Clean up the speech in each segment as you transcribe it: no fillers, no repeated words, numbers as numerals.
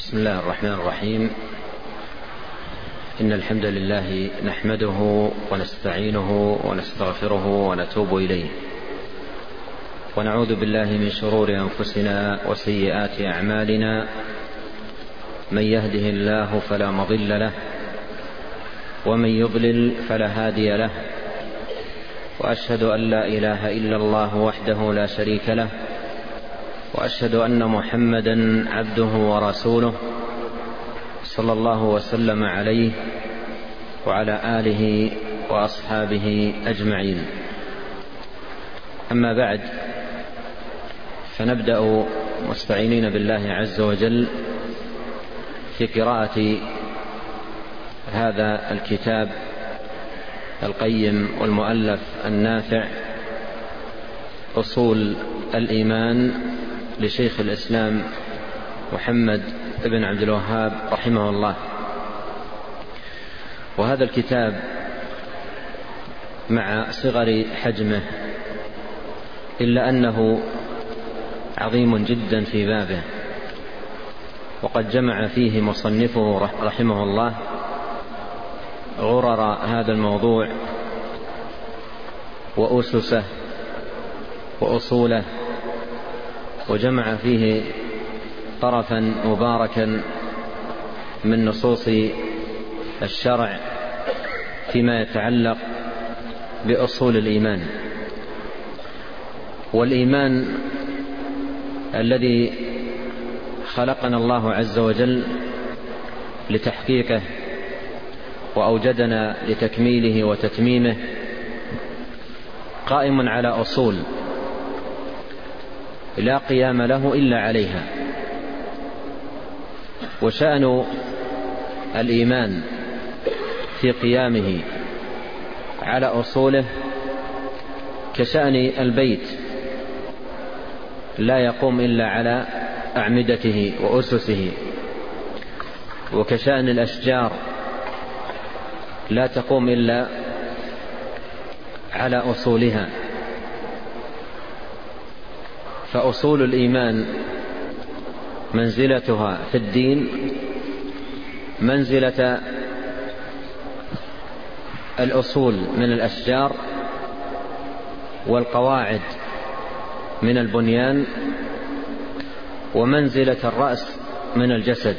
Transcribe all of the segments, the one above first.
بسم الله الرحمن الرحيم. إن الحمد لله نحمده ونستعينه ونستغفره ونتوب إليه، ونعوذ بالله من شرور أنفسنا وسيئات أعمالنا. من يهده الله فلا مضل له، ومن يضلل فلا هادي له، وأشهد أن لا إله إلا الله وحده لا شريك له، وأشهد أن محمدا عبده ورسوله صلى الله وسلم عليه وعلى آله وأصحابه أجمعين. أما بعد، فنبدأ مستعينين بالله عز وجل في قراءة هذا الكتاب القيم والمؤلف النافع أصول الإيمان لشيخ الإسلام محمد بن عبد الوهاب رحمه الله. وهذا الكتاب مع صغر حجمه إلا أنه عظيم جدا في بابه، وقد جمع فيه مصنفه رحمه الله غرر هذا الموضوع وأسسه وأصوله، وجمع فيه طرفا مباركا من نصوص الشرع فيما يتعلق بأصول الإيمان. والإيمان الذي خلقنا الله عز وجل لتحقيقه وأوجدنا لتكميله وتتميمه قائم على أصول لا قيام له إلا عليها. وشأن الإيمان في قيامه على أصوله كشأن البيت لا يقوم إلا على أعمدته وأسسه، وكشأن الأشجار لا تقوم إلا على أصولها. فأصول الإيمان منزلتها في الدين منزلة الأصول من الأشجار والقواعد من البنيان، ومنزلة الرأس من الجسد.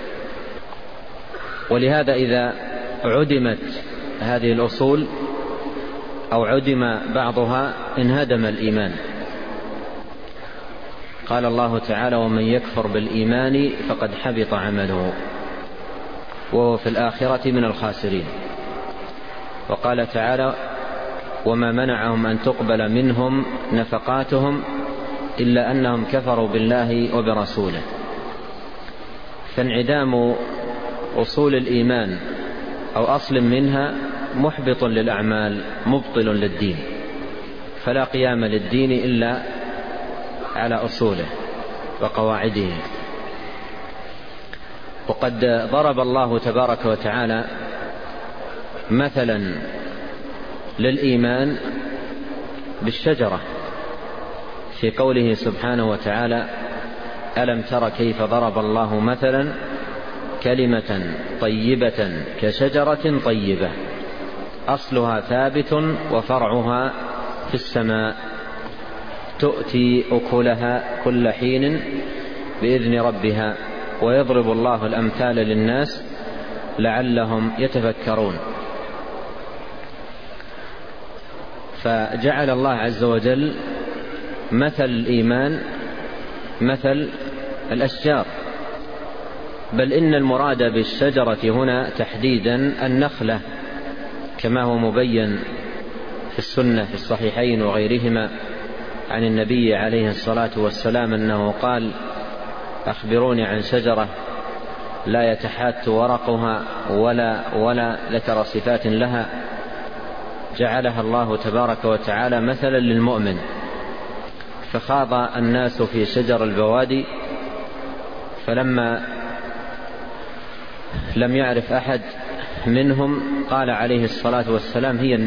ولهذا إذا عدمت هذه الأصول أو عدم بعضها انهدم الإيمان. قال الله تعالى: ومن يكفر بالإيمان فقد حبط عمله وهو في الآخرة من الخاسرين. وقال تعالى: وما منعهم أن تقبل منهم نفقاتهم إلا أنهم كفروا بالله وبرسوله. فانعدام أصول الإيمان أو أصل منها محبط للأعمال مبطل للدين، فلا قيام للدين إلا على أصوله وقواعده. وقد ضرب الله تبارك وتعالى مثلا للإيمان بالشجرة في قوله سبحانه وتعالى: ألم تر كيف ضرب الله مثلا كلمة طيبة كشجرة طيبة أصلها ثابت وفرعها في السماء تؤتي أكلها كل حين بإذن ربها ويضرب الله الأمثال للناس لعلهم يتفكرون. فجعل الله عز وجل مثل الإيمان مثل الأشجار، بل إن المراد بالشجرة هنا تحديدا النخلة، كما هو مبين في السنة في الصحيحين وغيرهما عن النبي عليه الصلاة والسلام أنه قال: أخبروني عن شجرة لا يتحات ورقها ولا ذكر صفات لها جعلها الله تبارك وتعالى مثلا للمؤمن. فخاض الناس في شجر البوادي، فلما لم يعرف أحد منهم قال عليه الصلاة والسلام: هي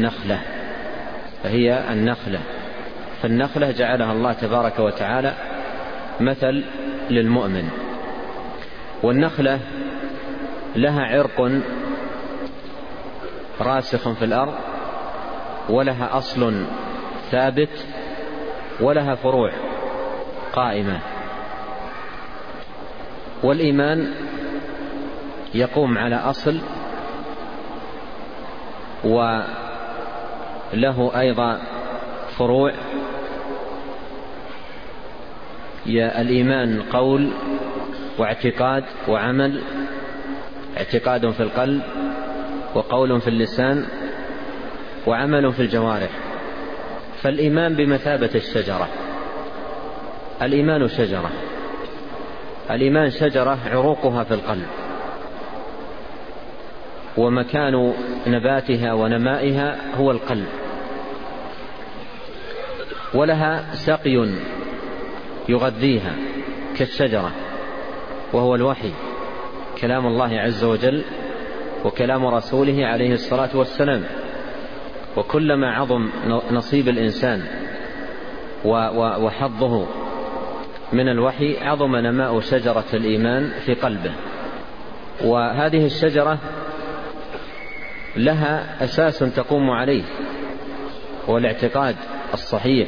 النخلة. فالنخلة جعلها الله تبارك وتعالى مثل للمؤمن. والنخلة لها عرق راسخ في الأرض، ولها أصل ثابت، ولها فروع قائمة. والإيمان يقوم على أصل، وله أيضا فروع. الإيمان قول واعتقاد وعمل، اعتقاد في القلب، وقول في اللسان، وعمل في الجوارح. فالإيمان بمثابة الشجرة. الإيمان شجرة، الإيمان شجرة عروقها في القلب، ومكان نباتها ونمائها هو القلب، ولها سقي يغذيها كالشجرة وهو الوحي، كلام الله عز وجل وكلام رسوله عليه الصلاة والسلام. وكلما عظم نصيب الإنسان وحظه من الوحي عظم نماء شجرة الإيمان في قلبه. وهذه الشجرة لها أساس تقوم عليه، هو الاعتقاد الصحيح،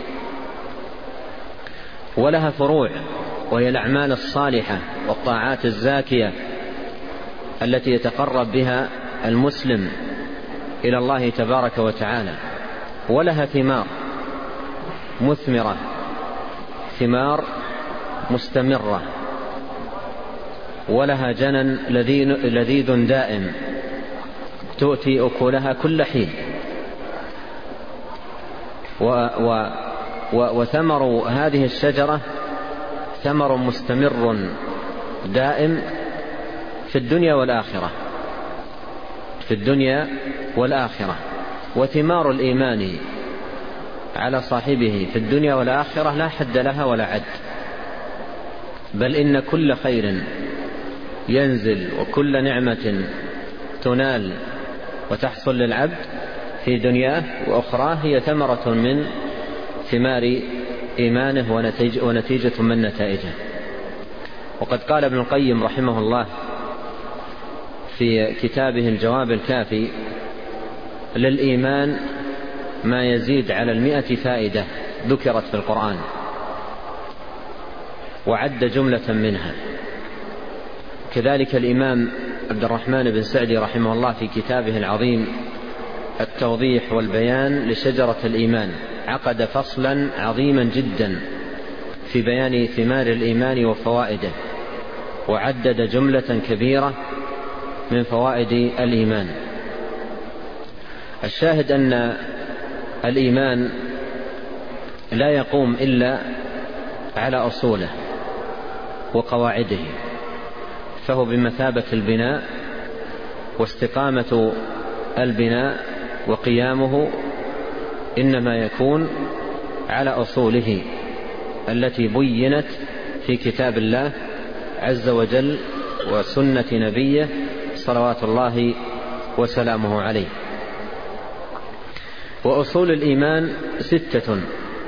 ولها فروع، وهي الأعمال الصالحة والطاعات الزاكية التي يتقرب بها المسلم إلى الله تبارك وتعالى. ولها ثمار مثمرة، ثمار مستمرة، ولها جنن لذيذ دائم تؤتي أكلها كل حين. وثمر هذه الشجرة ثمر مستمر دائم في الدنيا والآخرة، في الدنيا والآخرة. وثمار الإيمان على صاحبه في الدنيا والآخرة لا حد لها ولا عد، بل إن كل خير ينزل وكل نعمة تنال وتحصل للعبد في دنياه وأخراه هي ثمرة من ثمار إيمانه ونتيجة من نتائجه. وقد قال ابن القيم رحمه الله في كتابه الجواب الكافي: للإيمان ما يزيد على 100 فائدة ذكرت في القرآن، وعد جملة منها. كذلك الإمام عبد الرحمن بن سعدي رحمه الله في كتابه العظيم التوضيح والبيان لشجرة الإيمان عقد فصلا عظيما جدا في بيان ثمار الإيمان وفوائده، وعدد جملة كبيرة من فوائد الإيمان. الشاهد أن الإيمان لا يقوم إلا على أصوله وقواعده، فهو بمثابة البناء، واستقامة البناء وقيامه إنما يكون على أصوله التي بينت في كتاب الله عز وجل وسنة نبيه صلوات الله وسلامه عليه. وأصول الإيمان 6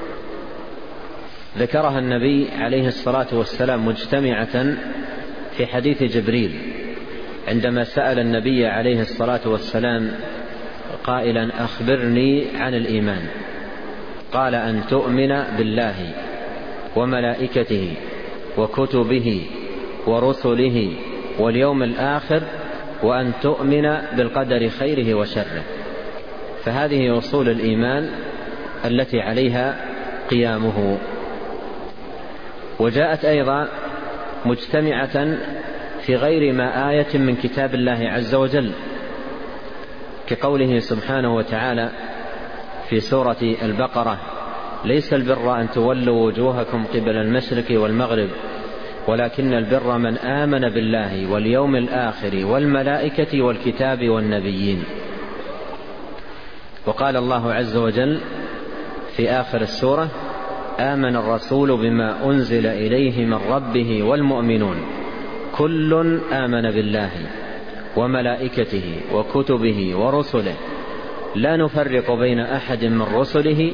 ذكرها النبي عليه الصلاة والسلام مجتمعة في حديث جبريل عندما سأل النبي عليه الصلاة والسلام قائلا: أخبرني عن الإيمان. قال: أن تؤمن بالله وملائكته وكتبه ورسله واليوم الآخر، وأن تؤمن بالقدر خيره وشره. فهذه أصول الإيمان التي عليها قيامه. وجاءت أيضا مجتمعة في غير ما آية من كتاب الله عز وجل، كقوله سبحانه وتعالى في سورة البقرة: ليس البر أن تولوا وجوهكم قبل المشرق والمغرب ولكن البر من آمن بالله واليوم الآخر والملائكة والكتاب والنبيين. وقال الله عز وجل في آخر السورة: آمن الرسول بما أنزل إليه من ربه والمؤمنون كل آمن بالله وملائكته وكتبه ورسله لا نفرق بين أحد من رسله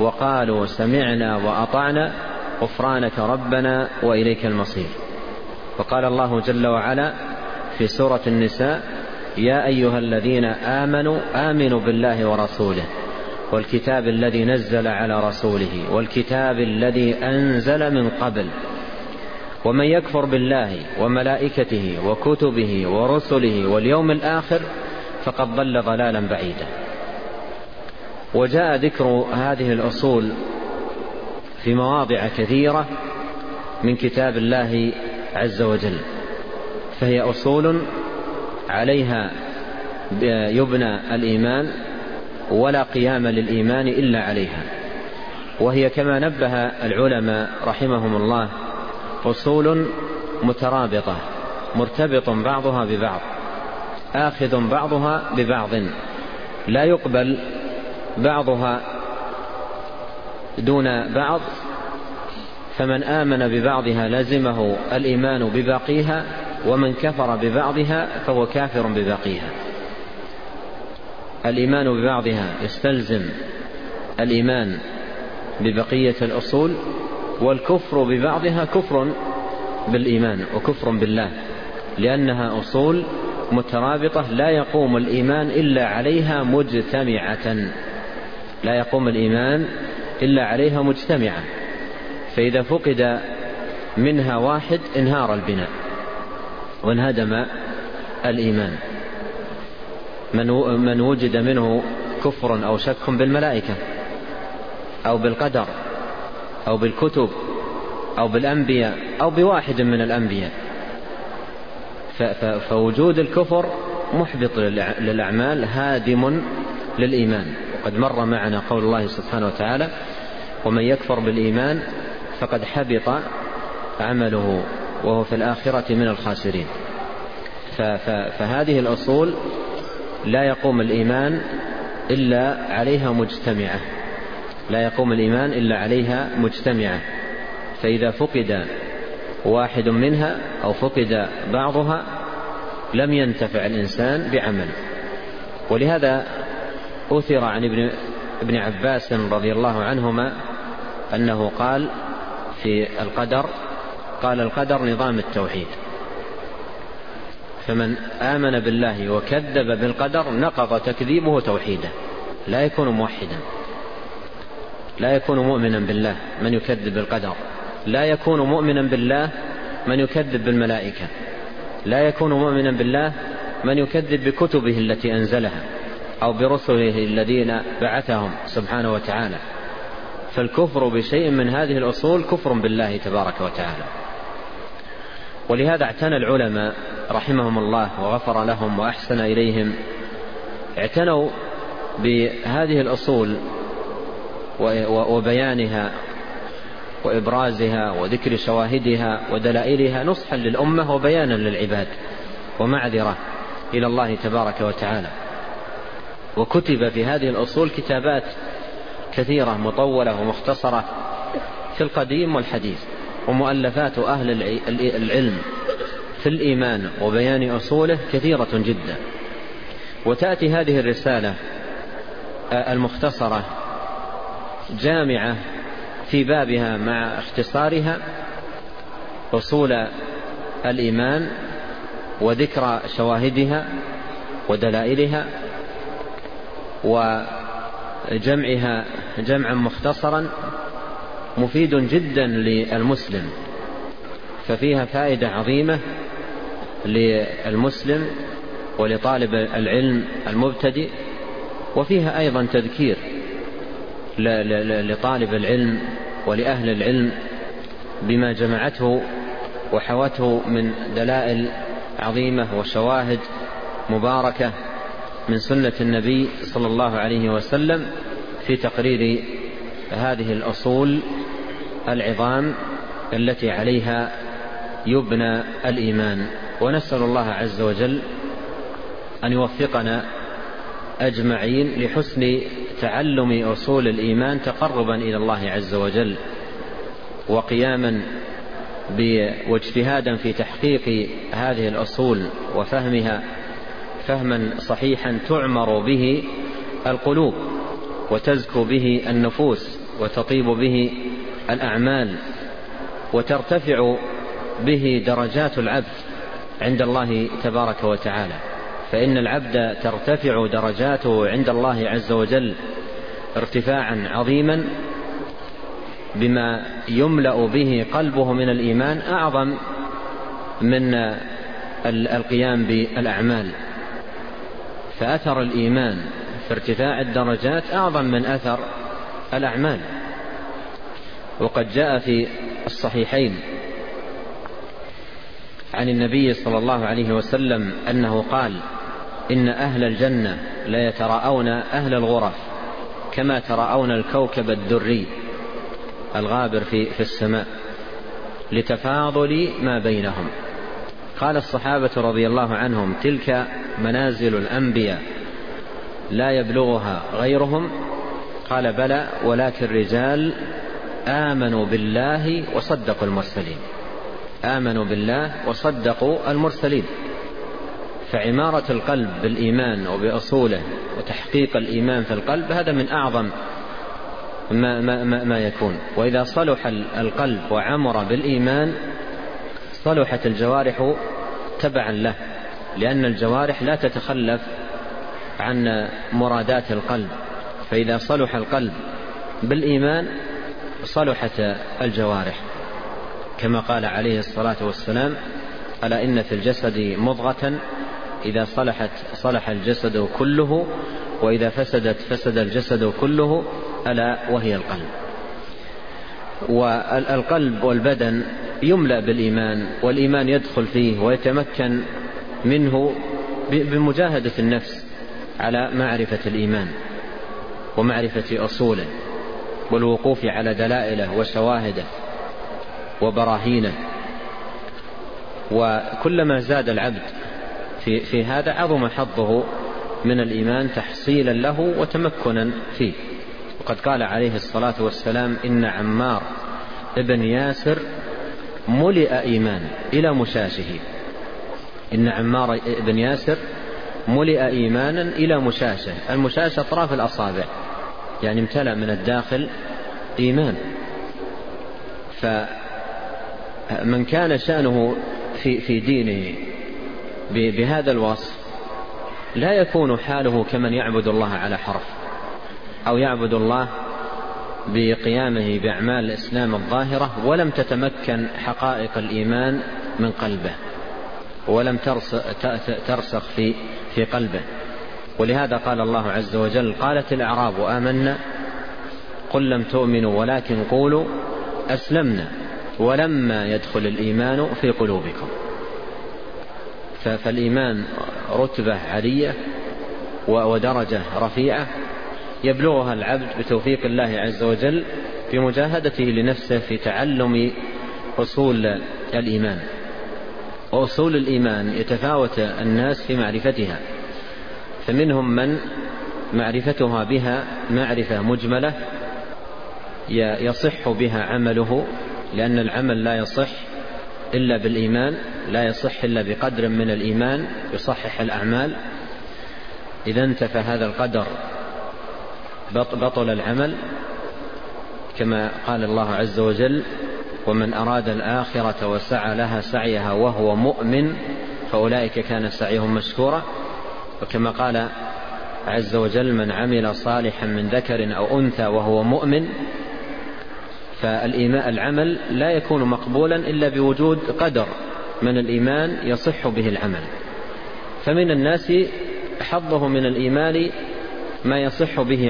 وقالوا سمعنا وأطعنا غفرانك ربنا وإليك المصير. وقال الله جل وعلا في سورة النساء: يا أيها الذين آمنوا آمنوا بالله ورسوله والكتاب الذي نزل على رسوله والكتاب الذي أنزل من قبل ومن يكفر بالله وملائكته وكتبه ورسله واليوم الآخر فقد ضل ضلالا بعيدا. وجاء ذكر هذه الأصول في مواضع كثيرة من كتاب الله عز وجل، فهي أصول عليها يبنى الإيمان ولا قيام للإيمان إلا عليها. وهي كما نبه العلماء رحمهم الله أصول مترابطة مرتبط بعضها ببعض، آخذ بعضها ببعض، لا يقبل بعضها دون بعض، فمن آمن ببعضها لزمه الإيمان بباقيها، ومن كفر ببعضها فهو كافر بباقيها. الإيمان ببعضها يستلزم الإيمان ببقية الأصول، والكفر ببعضها كفر بالإيمان وكفر بالله، لأنها أصول مترابطة لا يقوم الإيمان إلا عليها مجتمعة، لا يقوم الإيمان إلا عليها مجتمعة، فإذا فقد منها واحد انهار البناء وانهدم الإيمان. من وجد منه كفر أو شك بالملائكة أو بالقدر أو بالكتب أو بالأنبياء أو بواحد من الأنبياء، فوجود الكفر محبط للأعمال هادم للإيمان. وقد مر معنا قول الله سبحانه وتعالى: ومن يكفر بالإيمان فقد حبط عمله وهو في الآخرة من الخاسرين. فهذه الأصول لا يقوم الإيمان إلا عليها مجتمعة، لا يقوم الإيمان إلا عليها مجتمعة، فإذا فقد واحد منها أو فقد بعضها لم ينتفع الإنسان بعمل. ولهذا أثر عن ابن عباس رضي الله عنهما أنه قال في القدر: قال القدر نظام التوحيد، فمن آمن بالله وكذب بالقدر نقض تكذيبه توحيده، لا يكون موحدا، لا يكون مؤمنا بالله من يكذب بالقدر، لا يكون مؤمنا بالله من يكذب بالملائكة، لا يكون مؤمنا بالله من يكذب بكتبه التي أنزلها أو برسله الذين بعثهم سبحانه وتعالى. فالكفر بشيء من هذه الأصول كفر بالله تبارك وتعالى. ولهذا اعتنى العلماء رحمهم الله وغفر لهم وأحسن إليهم، اعتنوا بهذه الأصول وبيانها وإبرازها وذكر شواهدها ودلائلها نصحا للأمة وبيانا للعباد ومعذرة إلى الله تبارك وتعالى. وكتب في هذه الأصول كتابات كثيرة مطولة ومختصرة في القديم والحديث، ومؤلفات أهل العلم في الإيمان وبيان أصوله كثيرة جدا. وتأتي هذه الرسالة المختصرة جامعة في بابها مع اختصارها أصول الإيمان وذكر شواهدها ودلائلها وجمعها جمعا مختصرا مفيد جدا للمسلم، ففيها فائدة عظيمة للمسلم ولطالب العلم المبتدئ، وفيها أيضا تذكير لطالب العلم ولأهل العلم بما جمعته وحوته من دلائل عظيمة وشواهد مباركة من سنة النبي صلى الله عليه وسلم في تقرير هذه الأصول العظام التي عليها يبنى الإيمان. ونسأل الله عز وجل أن يوفقنا أجمعين لحسن تعلم أصول الإيمان تقربا إلى الله عز وجل، وقياما واجتهادا في تحقيق هذه الأصول وفهمها فهما صحيحا تعمر به القلوب وتزكو به النفوس وتطيب به الأعمال وترتفع به درجات العبد عند الله تبارك وتعالى، فإن العبد ترتفع درجاته عند الله عز وجل ارتفاعا عظيما بما يملأ به قلبه من الإيمان أعظم من القيام بالأعمال. فأثر الإيمان في ارتفاع الدرجات أعظم من أثر الأعمال. وقد جاء في الصحيحين عن النبي صلى الله عليه وسلم أنه قال: إن أهل الجنة لا يتراءون أهل الغرف كما تراءون الكوكب الدري الغابر في السماء لتفاضل ما بينهم. قال الصحابة رضي الله عنهم: تلك منازل الأنبياء لا يبلغها غيرهم. قال: بلى، ولكن رجال آمنوا بالله وصدقوا المرسلين. آمنوا بالله وصدقوا المرسلين. فعمارة القلب بالإيمان وبأصوله وتحقيق الإيمان في القلب هذا من أعظم ما يكون. وإذا صلح القلب وعمر بالإيمان صلحت الجوارح تبعا له، لأن الجوارح لا تتخلف عن مرادات القلب. فإذا صلح القلب بالإيمان صلحت الجوارح، كما قال عليه الصلاة والسلام: ألا إن في الجسد مضغة إذا صلحت صلح الجسد كله، وإذا فسدت فسد الجسد كله، ألا وهي القلب. والقلب والبدن يملأ بالإيمان، والإيمان يدخل فيه ويتمكن منه بمجاهدة النفس على معرفة الإيمان ومعرفة أصوله والوقوف على دلائله وشواهده وبراهينه. وكلما زاد العبد في هذا عظم حظه من الإيمان تحصيلا له وتمكنا فيه. وقد قال عليه الصلاة والسلام: إن عمار ابن ياسر ملئ إيمان إلى مشاشه. إن عمار ابن ياسر ملئ إيمانا إلى مشاشه. المشاشه أطراف الأصابع، يعني امتلأ من الداخل إيمان. فمن كان شأنه في دينه بهذا الوصف لا يكون حاله كمن يعبد الله على حرف، أو يعبد الله بقيامه بأعمال الإسلام الظاهرة ولم تتمكن حقائق الإيمان من قلبه ولم ترسخ في قلبه. ولهذا قال الله عز وجل: قالت الأعراب آمنا قل لم تؤمنوا ولكن قولوا أسلمنا ولما يدخل الإيمان في قلوبكم. فالإيمان رتبة عالية ودرجة رفيعة يبلغها العبد بتوفيق الله عز وجل بمجاهدته لنفسه في تعلم أصول الإيمان. وأصول الإيمان يتفاوت الناس في معرفتها، فمنهم من معرفتها بها معرفة مجملة يصح بها عمله، لأن العمل لا يصح إلا بالإيمان، لا يصح إلا بقدر من الإيمان يصحح الأعمال. إذا انتفى هذا القدر بطل العمل، كما قال الله عز وجل: ومن أراد الآخرة وسعى لها سعيها وهو مؤمن فأولئك كان سعيهم مشكورا. وكما قال عز وجل: من عمل صالحا من ذكر أو أنثى وهو مؤمن. فالعمل لا يكون مقبولا إلا بوجود قدر من الإيمان يصح به العمل. فمن الناس حظه من الإيمان ما يصح به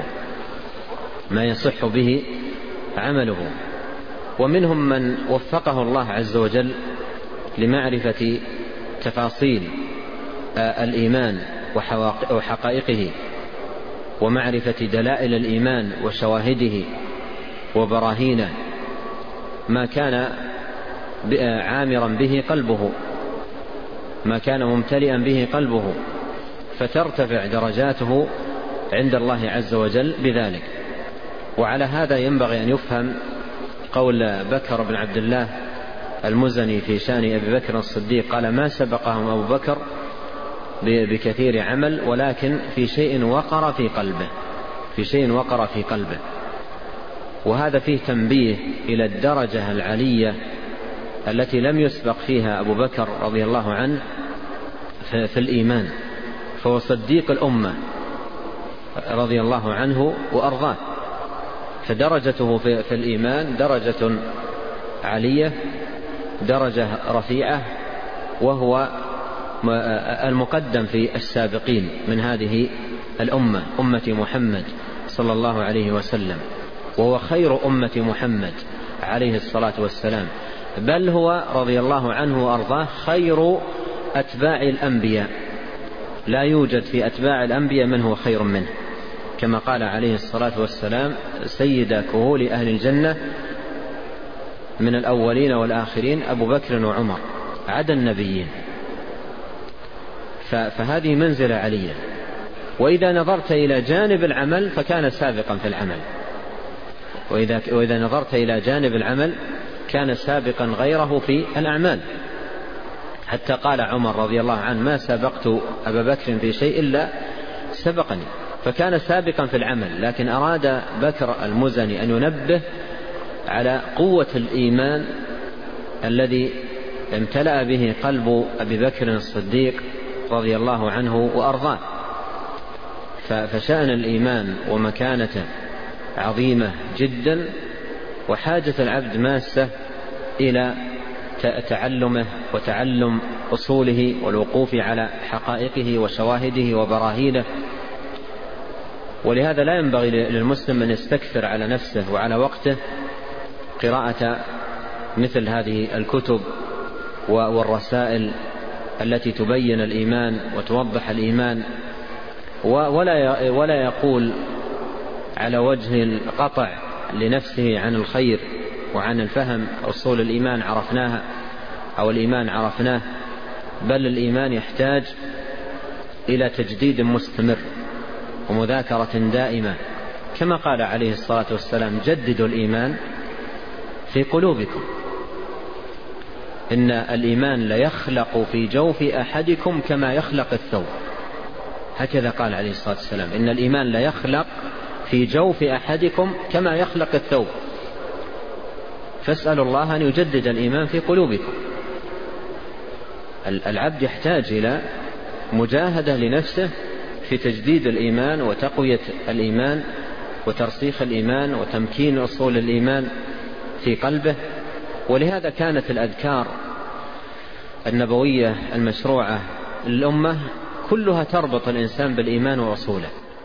عمله، ومنهم من وفقه الله عز وجل لمعرفة تفاصيل الإيمان وحقائقه ومعرفة دلائل الإيمان وشواهده وبراهينه، ما كان عامرا به قلبه، ما كان ممتلئا به قلبه، فترتفع درجاته عند الله عز وجل بذلك. وعلى هذا ينبغي أن يفهم قول بكر بن عبد الله المزني في شأن أبي بكر الصديق، قال: ما سبقهم أبو بكر بكثير عمل ولكن في شيء وقر في قلبه. وهذا فيه تنبيه إلى الدرجة العالية التي لم يسبق فيها أبو بكر رضي الله عنه في الإيمان، فهو صديق الأمة رضي الله عنه وأرضاه، فدرجته في الإيمان درجة عالية، درجة رفيعة، وهو المقدم في السابقين من هذه الأمة، أمة محمد صلى الله عليه وسلم، وهو خير أمة محمد عليه الصلاة والسلام، بل هو رضي الله عنه وأرضاه خير أتباع الأنبياء، لا يوجد في أتباع الأنبياء من هو خير منه، كما قال عليه الصلاة والسلام: سيد كهول أهل الجنة من الأولين والآخرين أبو بكر وعمر عدا النبيين. فهذه منزلة عالية. وإذا نظرت إلى جانب العمل فكان سابقا في العمل، وإذا نظرت إلى جانب العمل كان سابقا غيره في الأعمال، حتى قال عمر رضي الله عنه: ما سبقت أبا بكر في شيء إلا سبقني، فكان سابقا في العمل. لكن أراد بكر المزني أن ينبه على قوة الإيمان الذي امتلأ به قلب أبي بكر الصديق رضي الله عنه وأرضاه. فشأن الإيمان ومكانته عظيمة جدا، وحاجة العبد ماسة إلى تعلمه وتعلم أصوله والوقوف على حقائقه وشواهده وبراهينه. ولهذا لا ينبغي للمسلم أن يستكثر على نفسه وعلى وقته قراءة مثل هذه الكتب والرسائل التي تبين الإيمان وتوضح الإيمان، ولا يقول على وجه القطع لنفسه عن الخير وعن الفهم أصول الإيمان عرفناها أو الإيمان عرفناه، بل الإيمان يحتاج إلى تجديد مستمر ومذاكرة دائمة، كما قال عليه الصلاة والسلام: جددوا الإيمان في قلوبكم، إن الإيمان ليخلق في جوف أحدكم كما يخلق الثوب. هكذا قال عليه الصلاة والسلام: إن الإيمان ليخلق في جوف أحدكم كما يخلق الثوب. فاسألوا الله أن يجدد الإيمان في قلوبكم. العبد يحتاج إلى مجاهدة لنفسه في تجديد الإيمان وتقوية الإيمان وترسيخ الإيمان وتمكين أصول الإيمان في قلبه. ولهذا كانت الأذكار النبوية المشروعة للأمة كلها تربط الإنسان بالإيمان وأصوله.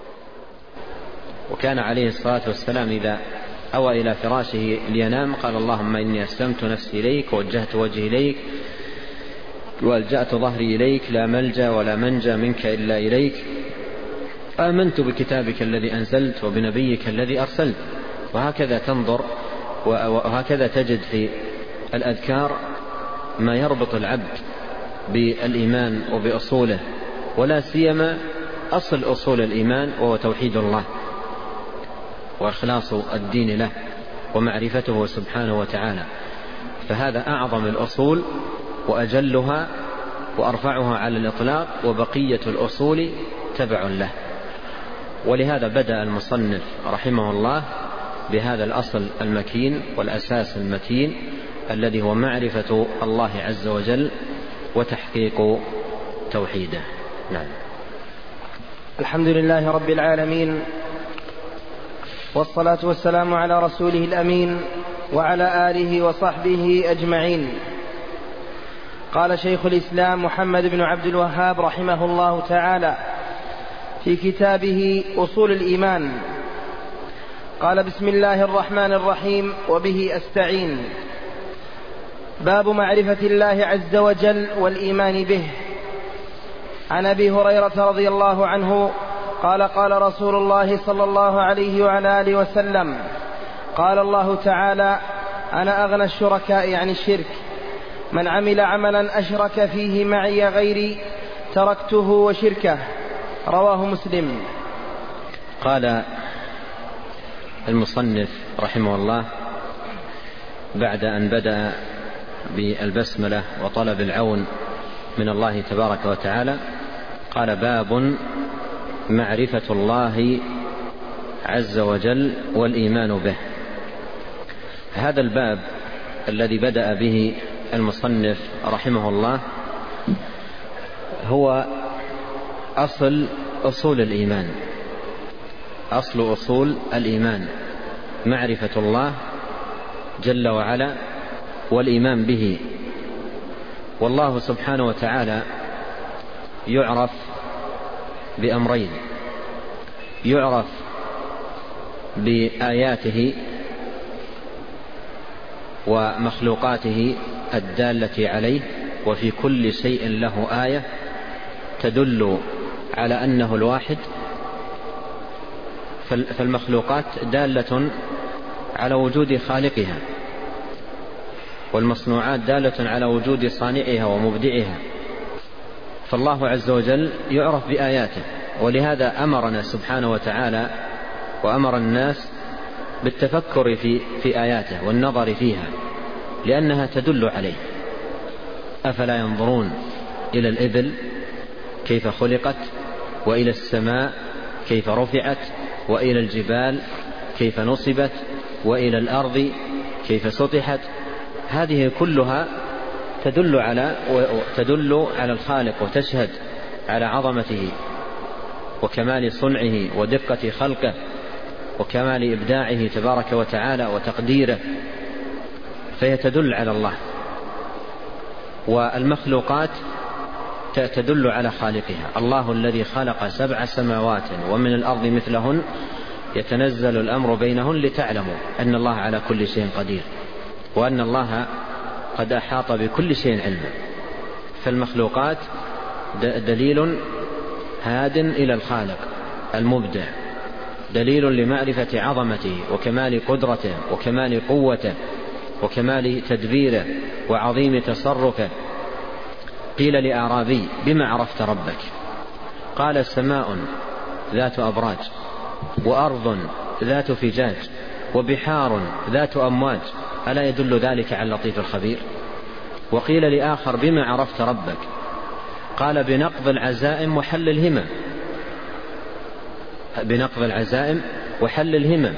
وكان عليه الصلاة والسلام إذا أوى إلى فراشه لينام قال: اللهم إني أسلمت نفسي إليك ووجهت وجهي إليك وألجأت ظهري إليك، لا ملجأ ولا منجى منك إلا إليك، آمنت بكتابك الذي أنزلت وبنبيك الذي أرسلت. وهكذا تنظر وهكذا تجد في الأذكار ما يربط العبد بالإيمان وبأصوله، ولا سيما أصل أصول الإيمان وهو توحيد الله وإخلاص الدين له ومعرفته سبحانه وتعالى. فهذا أعظم الأصول وأجلها وأرفعها على الإطلاق، وبقية الأصول تبع له. ولهذا بدأ المصنف رحمه الله بهذا الأصل المكين والأساس المتين الذي هو معرفة الله عز وجل وتحقيق توحيده. نعم. الحمد لله رب العالمين، والصلاة والسلام على رسوله الأمين وعلى آله وصحبه أجمعين. قال شيخ الإسلام محمد بن عبد الوهاب رحمه الله تعالى في كتابه أصول الإيمان، قال: بسم الله الرحمن الرحيم، وبه أستعين. باب معرفة الله عز وجل والإيمان به. عن أبي هريرة رضي الله عنه قال: قال رسول الله صلى الله عليه وعلى آله وسلم: قال الله تعالى: أنا أغنى الشركاء عن الشرك، من عمل عملا أشرك فيه معي غيري تركته وشركه. رواه مسلم. قال المصنف رحمه الله بعد أن بدأ بالبسملة وطلب العون من الله تبارك وتعالى، قال: باب معرفة الله عز وجل والإيمان به. هذا الباب الذي بدأ به المصنف رحمه الله هو أصل أصول الإيمان، أصل أصول الإيمان معرفة الله جل وعلا والإيمان به. والله سبحانه وتعالى يعرف بأمرين: يعرف بآياته ومخلوقاته الدالة عليه، وفي كل شيء له آية تدل على أنه الواحد. فالمخلوقات دالة على وجود خالقها، والمصنوعات دالة على وجود صانعها ومبدعها. فالله عز وجل يعرف بآياته، ولهذا أمرنا سبحانه وتعالى وأمر الناس بالتفكر في آياته والنظر فيها، لأنها تدل عليه. أفلا ينظرون إلى الإبل كيف خلقت، وإلى السماء كيف رفعت، وإلى الجبال كيف نصبت، وإلى الأرض كيف سطحت. هذه كلها تدل على الخالق، وتشهد على عظمته وكمال صنعه ودقة خلقه وكمال إبداعه تبارك وتعالى وتقديره، فهي تدل على الله. والمخلوقات تدل على خالقها. الله الذي خلق 7 سماوات ومن الأرض مثلهن يتنزل الأمر بينهن لتعلموا أن الله على كل شيء قدير، وأن الله قد أحاط بكل شيء علما. فالمخلوقات دليل هاد إلى الخالق المبدع، دليل لمعرفة عظمته وكمال قدرته وكمال قوته وكمال تدبيره وعظيم تصرفه. قيل لأعرابي: بما عرفت ربك؟ قال: سماء ذات أبراج، وأرض ذات فجاج، وبحار ذات أمواج، ألا يدل ذلك على اللطيف الخبير؟ وقيل لآخر: بما عرفت ربك؟ قال: بنقض العزائم وحل الهمم. بنقض العزائم وحل الهمم.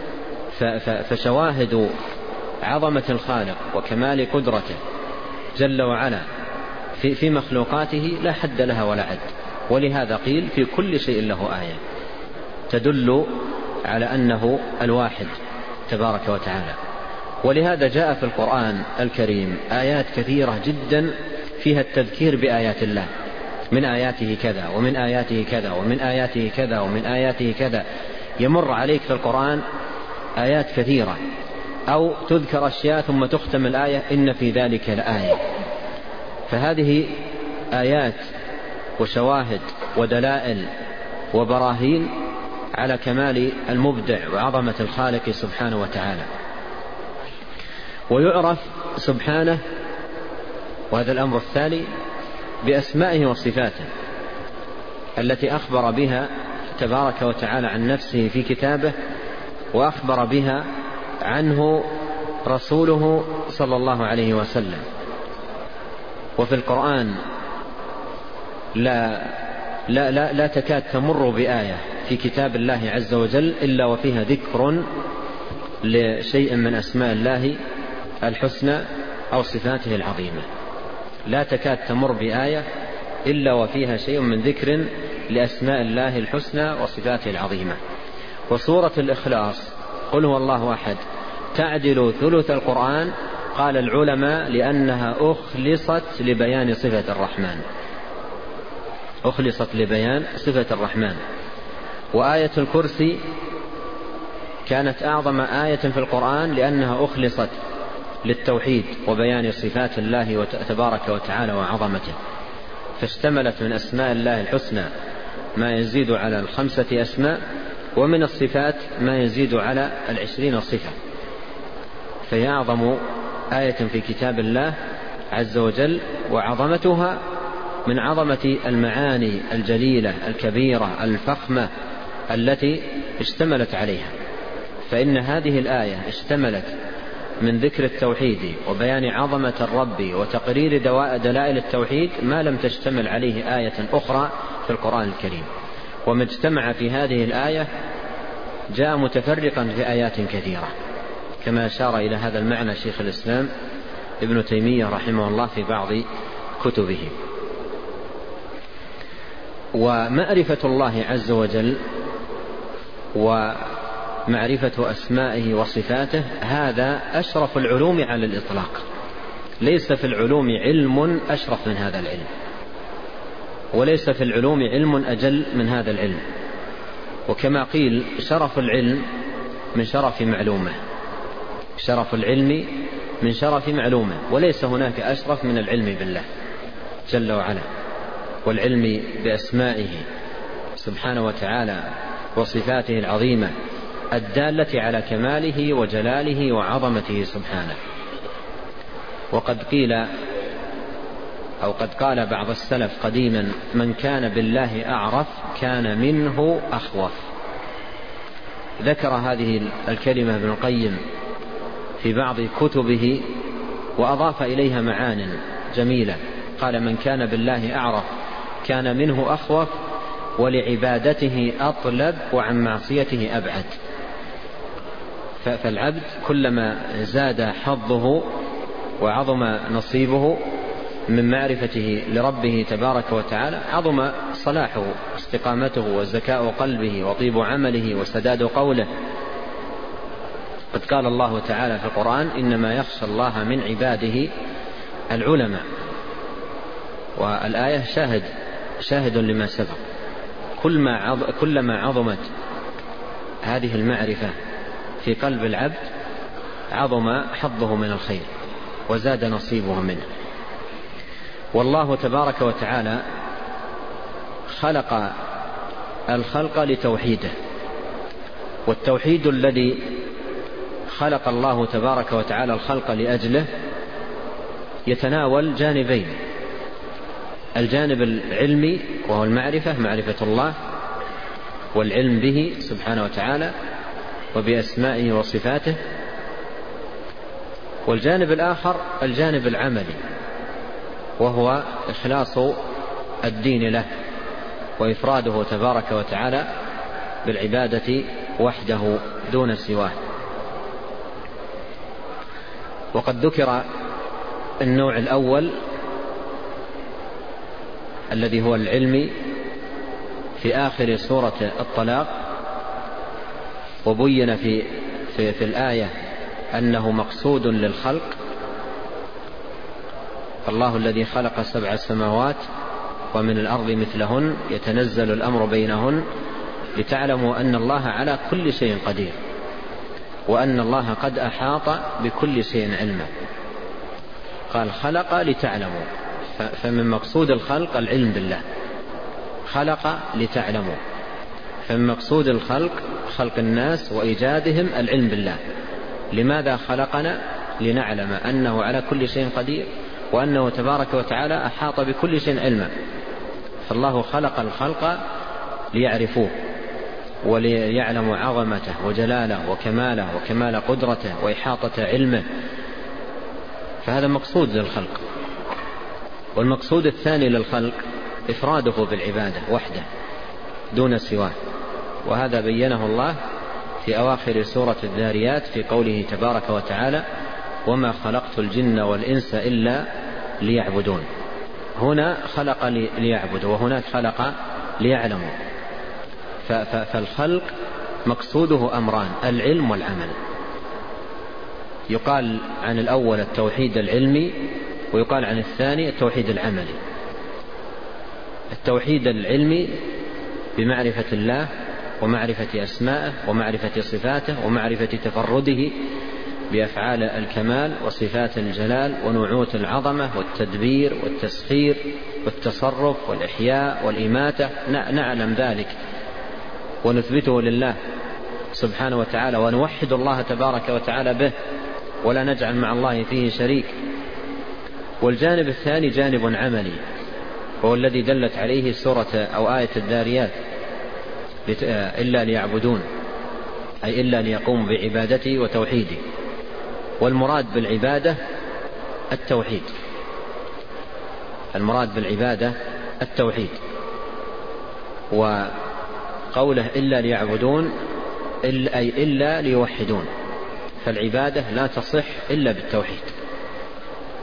فشواهد عظمة الخالق وكمال قدرته جل وعلا في مخلوقاته لا حد لها ولا عد، ولهذا قيل في كل شيء له آية تدل على أنه الواحد تبارك وتعالى. ولهذا جاء في القرآن الكريم آيات كثيرة جدا فيها التذكير بآيات الله، من آياته كذا ومن آياته كذا ومن آياته كذا ومن آياته كذا. يمر عليك في القرآن آيات كثيرة، أو تذكر أشياء ثم تختم الآية إن في ذلك لآية. فهذه آيات وشواهد ودلائل وبراهين على كمال المبدع وعظمة الخالق سبحانه وتعالى. ويعرف سبحانه، وهذا الأمر الثاني، بأسمائه وصفاته التي أخبر بها تبارك وتعالى عن نفسه في كتابه، وأخبر بها عنه رسوله صلى الله عليه وسلم. وفي القرآن لا تكاد تمر بآية في كتاب الله عز وجل إلا وفيها ذكر لشيء من أسماء الله الحسنى أو صفاته العظيمة. لا تكاد تمر بآية إلا وفيها شيء من ذكر لأسماء الله الحسنى وصفاته العظيمة. وسورة الإخلاص قل هو الله أحد تعدل ثلث القرآن، قال العلماء لأنها أخلصت لبيان صفة الرحمن، أخلصت لبيان صفة الرحمن. وآية الكرسي كانت أعظم آية في القرآن لأنها أخلصت للتوحيد وبيان صفات الله تبارك وتعالى وعظمته، فاشتملت من أسماء الله الحسنى ما يزيد على 5 أسماء، ومن الصفات ما يزيد على 20 صفة. فهي أعظم آية في كتاب الله عز وجل، وعظمتها من عظمة المعاني الجليلة الكبيرة الفخمة التي اشتملت عليها. فإن هذه الآية اشتملت من ذكر التوحيد وبيان عظمة الرب وتقرير دلائل التوحيد ما لم تشتمل عليه آية أخرى في القرآن الكريم. وما اجتمع في هذه الآية جاء متفرقا في آيات كثيرة، كما أشار إلى هذا المعنى شيخ الإسلام ابن تيمية رحمه الله في بعض كتبه. ومعرفة الله عز وجل ومعرفة أسمائه وصفاته هذا أشرف العلوم على الإطلاق، ليس في العلوم علم أشرف من هذا العلم، وليس في العلوم علم أجل من هذا العلم. وكما قيل شرف العلم من شرف معلومه، شرف العلم من شرف معلومه، وليس هناك أشرف من العلم بالله جل وعلا، والعلم بأسمائه سبحانه وتعالى وصفاته العظيمة الدالة على كماله وجلاله وعظمته سبحانه. وقد قيل أو قد قال بعض السلف قديما: من كان بالله أعرف كان منه أخوف. ذكر هذه الكلمة ابن القيم في بعض كتبه وأضاف إليها معان جميلة، قال: من كان بالله أعرف كان منه أخوف، ولعبادته أطلب، وعن معصيته أبعد. فالعبد كلما زاد حظه وعظم نصيبه من معرفته لربه تبارك وتعالى عظم صلاحه واستقامته وزكاء قلبه وطيب عمله وسداد قوله. قد قال الله تعالى في القرآن: إنما يخشى الله من عباده العلماء. والآية شاهد لما سبق. كلما عظمت هذه المعرفة في قلب العبد عظم حظه من الخير وزاد نصيبه منه. والله تبارك وتعالى خلق الخلق لتوحيده، والتوحيد الذي خلق الله تبارك وتعالى الخلق لأجله يتناول جانبين: الجانب العلمي وهو المعرفة، معرفة الله والعلم به سبحانه وتعالى وبأسمائه وصفاته، والجانب الآخر الجانب العملي وهو إخلاص الدين له وإفراده تبارك وتعالى بالعبادة وحده دون سواه. وقد ذكر النوع الأول الذي هو العلمي في آخر سورة الطلاق، وبين في الآية أنه مقصود للخلق: الله الذي خلق 7 سماوات ومن الأرض مثلهن يتنزل الأمر بينهن لتعلموا أن الله على كل شيء قدير وأن الله قد أحاط بكل شيء علما. قال: خلق لتعلموا، فمن مقصود الخلق العلم بالله. خلق لتعلموا، فمن مقصود الخلق خلق الناس وإيجادهم العلم بالله. لماذا خلقنا؟ لنعلم أنه على كل شيء قدير وأنه تبارك وتعالى أحاط بكل شيء علما. فالله خلق الخلق ليعرفوه وليعلموا عظمته وجلاله وكماله وكمال قدرته وإحاطة علمه، فهذا مقصود للخلق. والمقصود الثاني للخلق إفراده بالعبادة وحده دون سواه، وهذا بينه الله في أواخر سورة الذاريات في قوله تبارك وتعالى: وما خلقت الجن والإنس إلا ليعبدون. هنا خلق ليعبدوا، وهناك خلق ليعلموا. فالخلق مقصوده أمران: العلم والعمل. يقال عن الأول التوحيد العلمي، ويقال عن الثاني التوحيد العملي. التوحيد العلمي بمعرفة الله ومعرفة أسمائه ومعرفة صفاته ومعرفة تفرده بأفعال الكمال وصفات الجلال ونعوت العظمة والتدبير والتسخير والتصرف والإحياء والإماتة، نعلم ذلك ونثبته لله سبحانه وتعالى ونوحد الله تبارك وتعالى به ولا نجعل مع الله فيه شريك. والجانب الثاني جانب عملي، وهو الذي دلت عليه سورة أو آية الذاريات: إلا ليعبدون، أي إلا ليقوموا بعبادته وتوحيده. والمراد بالعبادة التوحيد، المراد بالعبادة التوحيد. وقوله إلا ليعبدون أي إلا ليوحدون، فالعبادة لا تصح إلا بالتوحيد.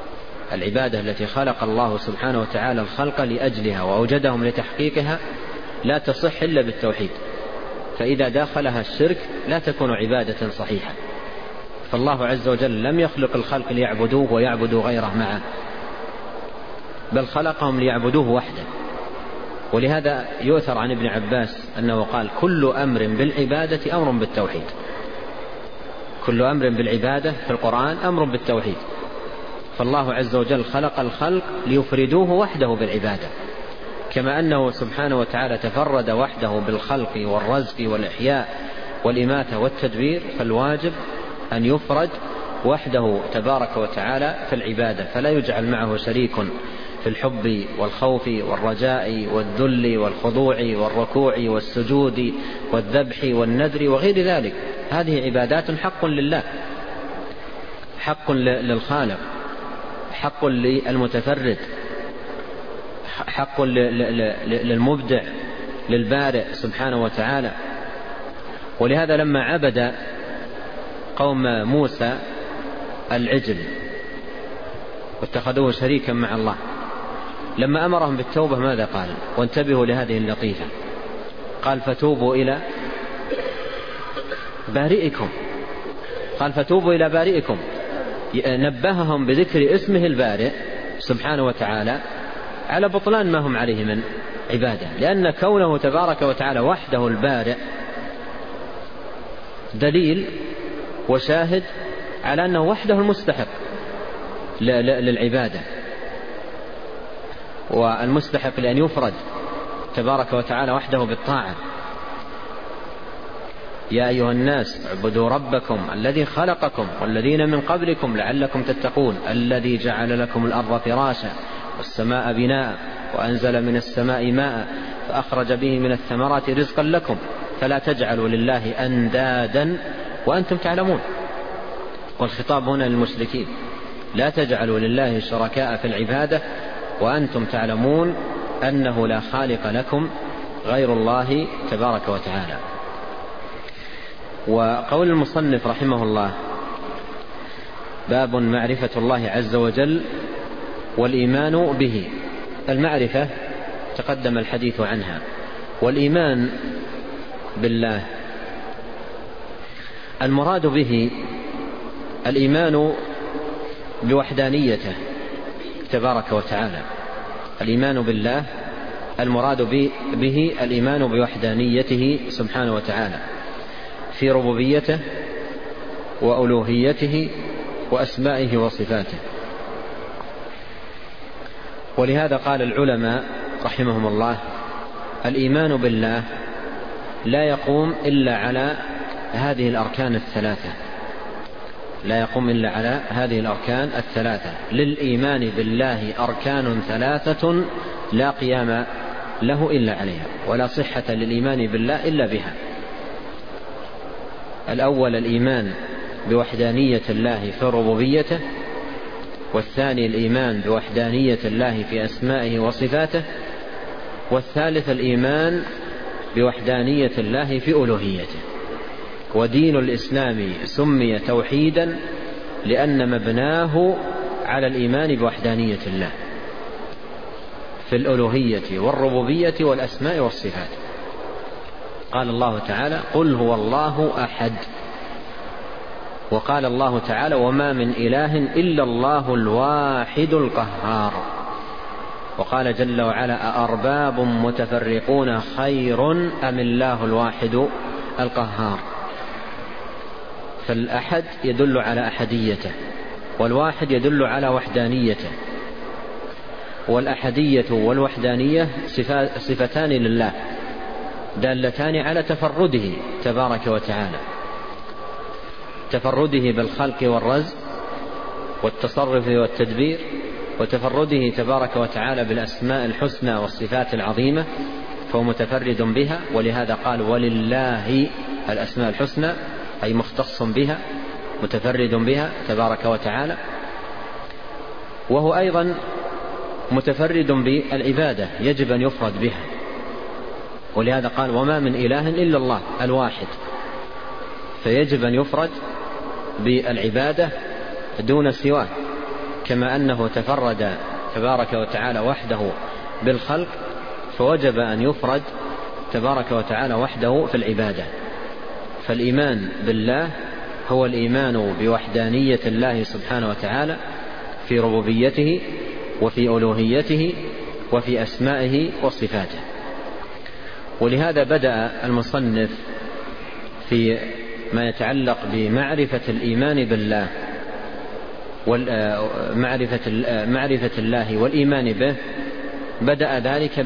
العبادة التي خلق الله سبحانه وتعالى الخلق لأجلها وأوجدهم لتحقيقها لا تصح إلا بالتوحيد، فإذا داخلها الشرك لا تكون عبادة صحيحة. فالله عز وجل لم يخلق الخلق ليعبدوه ويعبدوا غيره معه، بل خلقهم ليعبدوه وحده. ولهذا يؤثر عن ابن عباس أنه قال: كل أمر بالعبادة أمر بالتوحيد. كل أمر بالعبادة في القرآن أمر بالتوحيد. فالله عز وجل خلق الخلق ليفردوه وحده بالعبادة، كما أنه سبحانه وتعالى تفرد وحده بالخلق والرزق والإحياء والإماتة والتدبير، فالواجب أن يفرد وحده تبارك وتعالى في العبادة، فلا يجعل معه شريك في الحب والخوف والرجاء والذل والخضوع والركوع والسجود والذبح والنذر وغير ذلك. هذه عبادات حق لله، حق للخالق، حق للمتفرد، حق للمبدع للبارئ سبحانه وتعالى. ولهذا لما عبد قوم موسى العجل واتخذوه شريكا مع الله، لما أمرهم بالتوبة ماذا قال؟ وانتبهوا لهذه اللطيفة، قال: فتوبوا إلى بارئكم. قال: فتوبوا إلى بارئكم، نبههم بذكر اسمه البارئ سبحانه وتعالى على بطلان ما هم عليه من عبادة، لأن كونه تبارك وتعالى وحده البارئ دليل وشاهد على أنه وحده المستحق للعبادة، والمستحق لأن يفرد تبارك وتعالى وحده بالطاعة. يا أيها الناس اعبدوا ربكم الذي خلقكم والذين من قبلكم لعلكم تتقون الذي جعل لكم الأرض فراشا والسماء بناء وأنزل من السماء ماء فأخرج به من الثمرات رزقا لكم فلا تجعلوا لله أندادا وأنتم تعلمون. والخطاب هنا للمشركين: لا تجعلوا لله شركاء في العبادة وأنتم تعلمون أنه لا خالق لكم غير الله تبارك وتعالى. وقول المصنف رحمه الله: باب معرفة الله عز وجل والإيمان به. المعرفة تقدم الحديث عنها، والإيمان بالله المراد به الإيمان بوحدانيته تبارك وتعالى. الإيمان بالله المراد به الإيمان بوحدانيته سبحانه وتعالى في ربوبيته وألوهيته وأسمائه وصفاته. ولهذا قال العلماء رحمهم الله: الإيمان بالله لا يقوم إلا على هذه الأركان الثلاثة، لا يقوم إلا على هذه الأركان الثلاثة. للإيمان بالله أركان ثلاثة لا قيام له إلا عليها، ولا صحة للإيمان بالله إلا بها. الأول الإيمان بوحدانية الله في ربوبيته، والثاني الإيمان بوحدانية الله في أسمائه وصفاته، والثالث الإيمان بوحدانية الله في ألوهيته. ودين الإسلام سمي توحيدا لأن مبناه على الإيمان بوحدانية الله في الألوهية والربوبية والأسماء والصفات. قال الله تعالى: قل هو الله أحد. وقال الله تعالى: وما من إله إلا الله الواحد القهار. وقال جل وعلا: أأرباب متفرقون خير أم الله الواحد القهار. فالأحد يدل على أحديته، والواحد يدل على وحدانيته. والأحدية والوحدانية صفتان لله دالتان على تفرده تبارك وتعالى، تفرده بالخلق والرزق والتصرف والتدبير، وتفرده تبارك وتعالى بالأسماء الحسنى والصفات العظيمة، فهو متفرد بها. ولهذا قال: ولله الأسماء الحسنى، أي مختص بها متفرد بها تبارك وتعالى. وهو أيضا متفرد بالعبادة، يجب أن يفرد بها. ولهذا قال: وما من إله إلا الله الواحد، فيجب أن يفرد بالعبادة دون سواه، كما أنه تفرد تبارك وتعالى وحده بالخلق، فوجب أن يفرد تبارك وتعالى وحده في العبادة. فالإيمان بالله هو الإيمان بوحدانية الله سبحانه وتعالى في ربوبيته وفي ألوهيته وفي أسمائه وصفاته. ولهذا بدأ المصنف في ما يتعلق بمعرفة الإيمان بالله معرفة الله والإيمان به، بدأ ذلك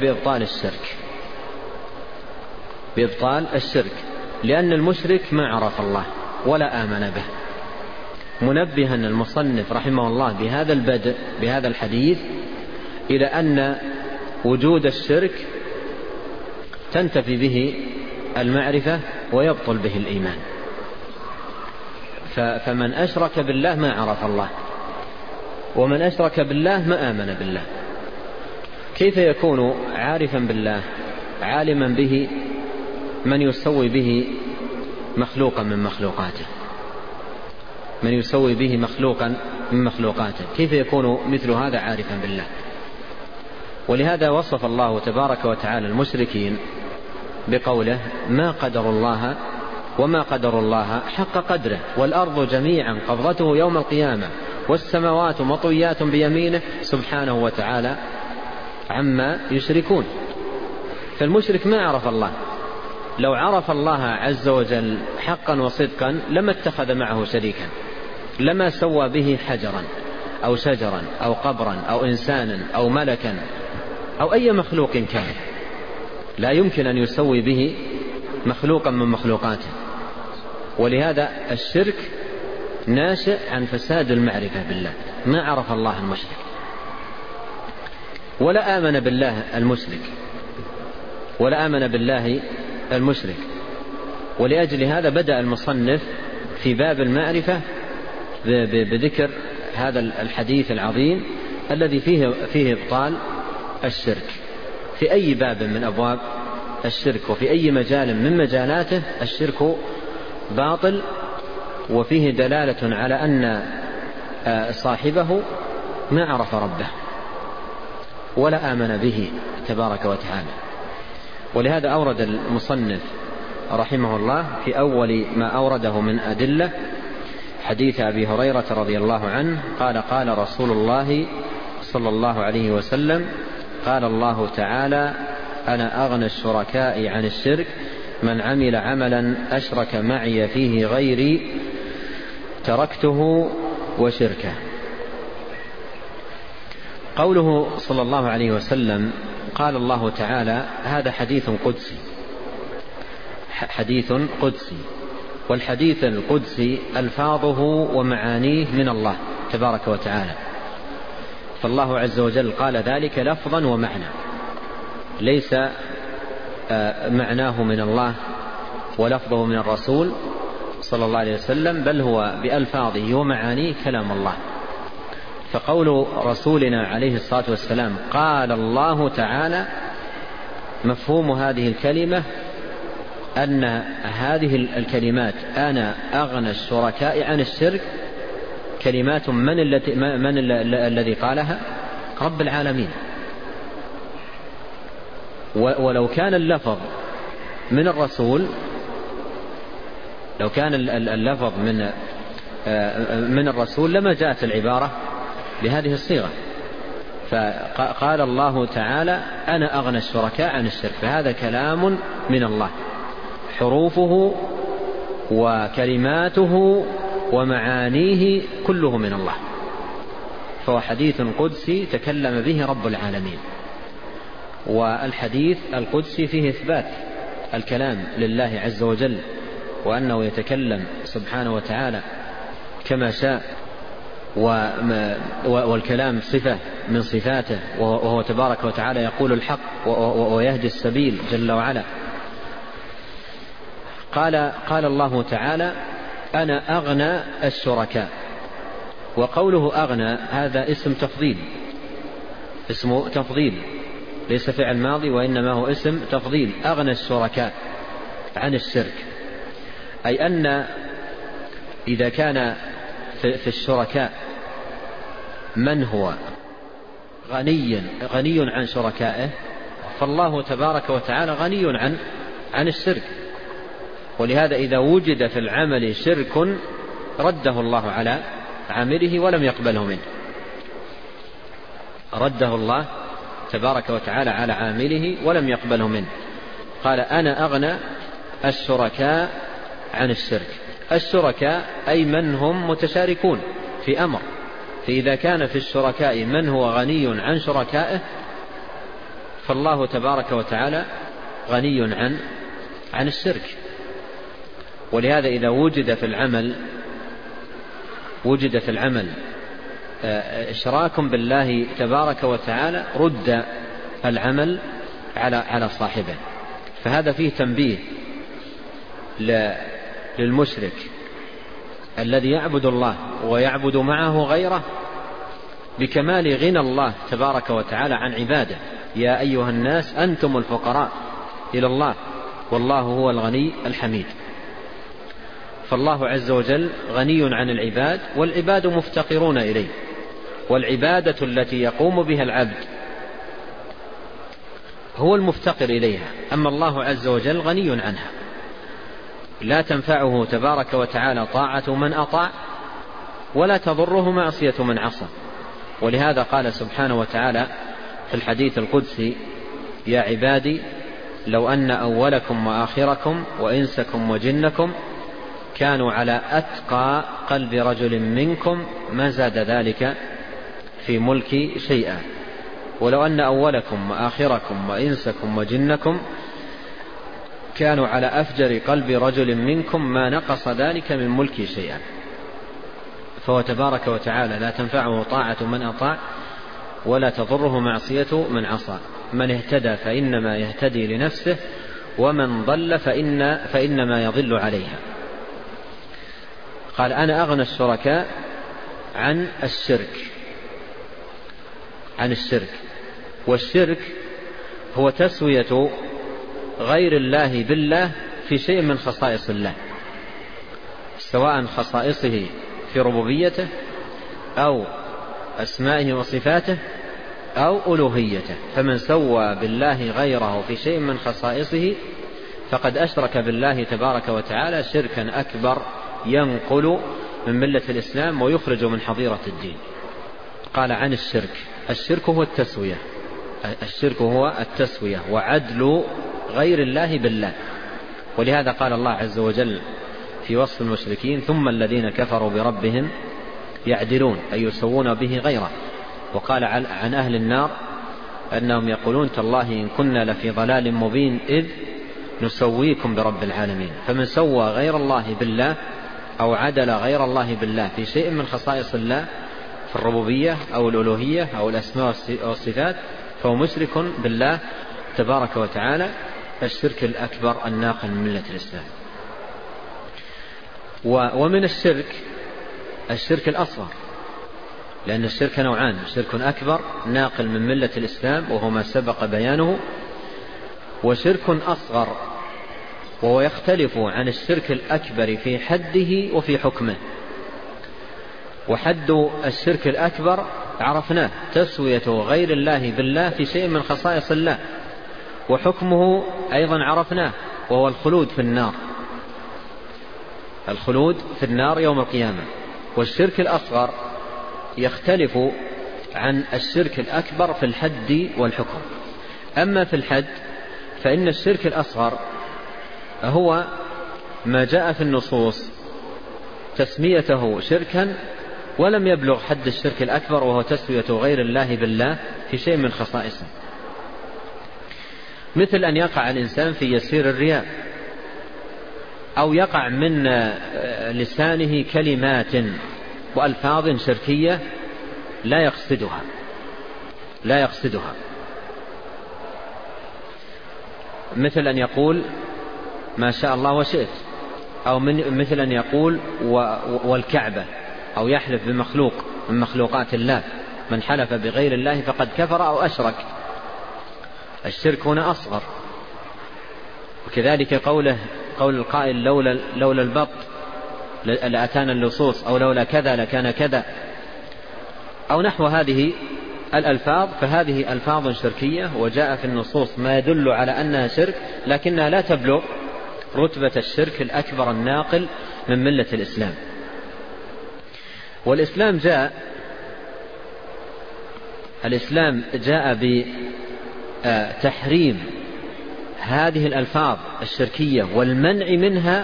بإبطال الشرك، لأن المشرك ما عرف الله ولا آمن به، منبها المصنف رحمه الله بهذا البدء بهذا الحديث إلى أن وجود الشرك تنتفي به المعرفة ويبطل به الإيمان. فمن أشرك بالله ما عرف الله، ومن أشرك بالله ما آمن بالله. كيف يكون عارفا بالله عالما به من يسوي به مخلوقا من مخلوقاته، من يسوي به مخلوقا من مخلوقاته؟ كيف يكون مثل هذا عارفا بالله؟ ولهذا وصف الله تبارك وتعالى المشركين بقوله: ما قدر الله وما قدر الله حق قدره، والأرض جميعا قبضته يوم القيامة والسماوات مطويات بيمينه سبحانه وتعالى عما يشركون. فالمشرك ما عرف الله. لو عرف الله عز وجل حقا وصدقا لما اتخذ معه شريكا، لما سوى به حجرا أو شجرا أو قبرا أو إنسانا أو ملكا أو أي مخلوق كان، لا يمكن أن يسوي به مخلوقا من مخلوقاته. ولهذا الشرك ناشئ عن فساد المعرفة بالله، ما عرف الله المشرك ولا آمن بالله المشرك. ولأجل هذا بدأ المصنف في باب المعرفة بذكر هذا الحديث العظيم الذي فيه إبطال الشرك. في أي باب من أبواب الشرك وفي أي مجال من مجالاته الشرك باطل، وفيه دلالة على أن صاحبه ما عرف ربه ولا آمن به تبارك وتعالى. ولهذا أورد المصنف رحمه الله في أول ما أورده من أدلة حديث أبي هريرة رضي الله عنه قال: قال رسول الله صلى الله عليه وسلم: قال الله تعالى: أنا أغنى الشركاء عن الشرك، من عمل عملا أشرك معي فيه غيري تركته وشركه. قوله صلى الله عليه وسلم قال الله تعالى هذا حديث قدسي، والحديث القدسي ألفاظه ومعانيه من الله تبارك وتعالى، فالله عز وجل قال ذلك لفظا ومعنى، ليس معناه من الله ولفظه من الرسول صلى الله عليه وسلم، بل هو بألفاظه ومعانيه كلام الله. فقول رسولنا عليه الصلاة والسلام قال الله تعالى، مفهوم هذه الكلمة أن هذه الكلمات أنا أغنى الشركاء عن الشرك كلمات من الذي قالها؟ رب العالمين. ولو كان اللفظ من الرسول، لو كان اللفظ من الرسول لما جاءت العبارة بهذه الصيغة. فقال الله تعالى أنا أغنى الشركاء عن الشرك، فهذا كلام من الله، حروفه وكلماته ومعانيه كله من الله، فهو حديث قدسي تكلم به رب العالمين. والحديث القدسي فيه إثبات الكلام لله عز وجل، وأنه يتكلم سبحانه وتعالى كما شاء، والكلام صفة من صفاته، وهو تبارك وتعالى يقول الحق ويهدي السبيل جل وعلا. قال الله تعالى أنا أغنى الشركاء، وقوله أغنى هذا اسم تفضيل ليس فعل ماضي، وإنما هو اسم تفضيل. أغنى الشركاء عن الشرك، أي أن إذا كان في الشركاء من هو غني عن شركائه، فالله تبارك وتعالى غني عن الشرك. ولهذا إذا وجد في العمل شرك رده الله على عامله ولم يقبله منه، رده الله تبارك وتعالى على عامله ولم يقبله منه. قال أنا أغنى الشركاء عن الشرك. الشركاء أي من هم متشاركون في أمر، فإذا كان في الشركاء من هو غني عن شركائه فالله تبارك وتعالى غني عن الشرك. ولهذا إذا وجد في العمل إشراك بالله تبارك وتعالى رد العمل على صاحبه. فهذا فيه تنبيه للمشرك الذي يعبد الله ويعبد معه غيره بكمال غنى الله تبارك وتعالى عن عباده. يا أيها الناس أنتم الفقراء إلى الله والله هو الغني الحميد. فالله عز وجل غني عن العباد والعباد مفتقرون إليه، والعبادة التي يقوم بها العبد هو المفتقر إليها، أما الله عز وجل غني عنها، لا تنفعه تبارك وتعالى طاعة من أطاع ولا تضره معصية من عصى. ولهذا قال سبحانه وتعالى في الحديث القدسي: يا عبادي لو أن أولكم وآخركم وإنسكم وجنكم كانوا على أتقى قلب رجل منكم ما زاد ذلك في ملكي شيئا، ولو أن أولكم وآخركم وإنسكم وجنكم كانوا على أفجر قلب رجل منكم ما نقص ذلك من ملكي شيئا. فهو تبارك وتعالى لا تنفعه طاعة من أطاع ولا تضره معصية من عصى. من اهتدى فإنما يهتدي لنفسه ومن ضل فإنما يضل عليها. قال أنا أغنى الشركاء عن الشرك. والشرك هو تسوية غير الله بالله في شيء من خصائص الله، سواء خصائصه في ربوبيته أو أسمائه وصفاته أو ألوهيته. فمن سوى بالله غيره في شيء من خصائصه فقد أشرك بالله تبارك وتعالى شركا أكبر ينقل من ملة الإسلام ويخرج من حظيرة الدين. قال عن الشرك هو التسوية وعدل غير الله بالله. ولهذا قال الله عز وجل في وصف المشركين: ثم الذين كفروا بربهم يعدلون، أي يسوون به غيره. وقال عن أهل النار أنهم يقولون: تالله إن كنا لفي ضلال مبين إذ نسويكم برب العالمين. فمن سوى غير الله بالله أو عدل غير الله بالله في شيء من خصائص الله في الربوبية أو الألوهية أو الأسماء والصفات فهو مشرك بالله تبارك وتعالى الشرك الأكبر الناقل من ملة الإسلام. ومن الشرك الأصغر، لأن الشرك نوعان: شرك أكبر ناقل من ملة الإسلام وهو ما سبق بيانه، وشرك أصغر وهو يختلف عن الشرك الأكبر في حده وفي حكمه. وحد الشرك الأكبر عرفناه: تسوية غير الله بالله في شيء من خصائص الله. وحكمه أيضا عرفناه وهو الخلود في النار يوم القيامة. والشرك الأصغر يختلف عن الشرك الأكبر في الحد والحكم. أما في الحد فإن الشرك الأصغر هو ما جاء في النصوص تسميته شركا ولم يبلغ حد الشرك الأكبر، وهو تسوية غير الله بالله في شيء من خصائصه، مثل أن يقع الإنسان في يسير الرياء، أو يقع من لسانه كلمات وألفاظ شركية لا يقصدها، مثل أن يقول ما شاء الله وشئت، أو مثل أن يقول والكعبة، أو يحلف بمخلوق من مخلوقات الله. من حلف بغير الله فقد كفر أو أشرك. الشرك هنا أصغر. وكذلك قول القائل لولا البط لأتانا اللصوص، أو لولا كذا لكان كذا، أو نحو هذه الألفاظ، فهذه ألفاظ شركية، وجاء في النصوص ما يدل على أنها شرك، لكنها لا تبلغ رتبة الشرك الأكبر الناقل من ملة الإسلام. والإسلام جاء بتحريم هذه الألفاظ الشركية والمنع منها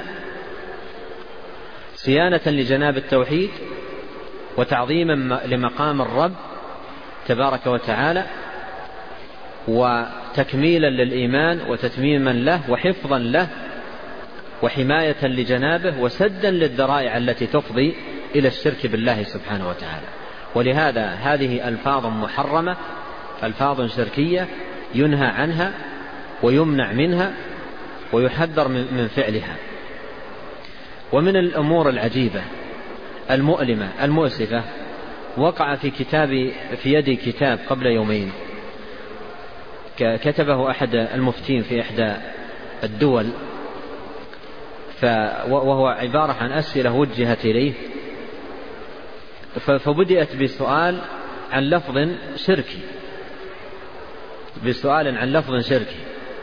صيانة لجناب التوحيد وتعظيما لمقام الرب تبارك وتعالى، وتكميلا للإيمان وتتميما له وحفظا له وحماية لجنابه وسدا للذرائع التي تفضي إلى الشرك بالله سبحانه وتعالى. ولهذا هذه ألفاظ محرمة، ألفاظ شركية ينهى عنها ويمنع منها ويحذر من فعلها. ومن الأمور العجيبة المؤلمة المؤسفة، وقع في يدي كتاب قبل يومين كتبه أحد المفتين في إحدى الدول، وهو عبارة عن أسئلة وجهت إليه، فبدأت بسؤال عن لفظ شركي،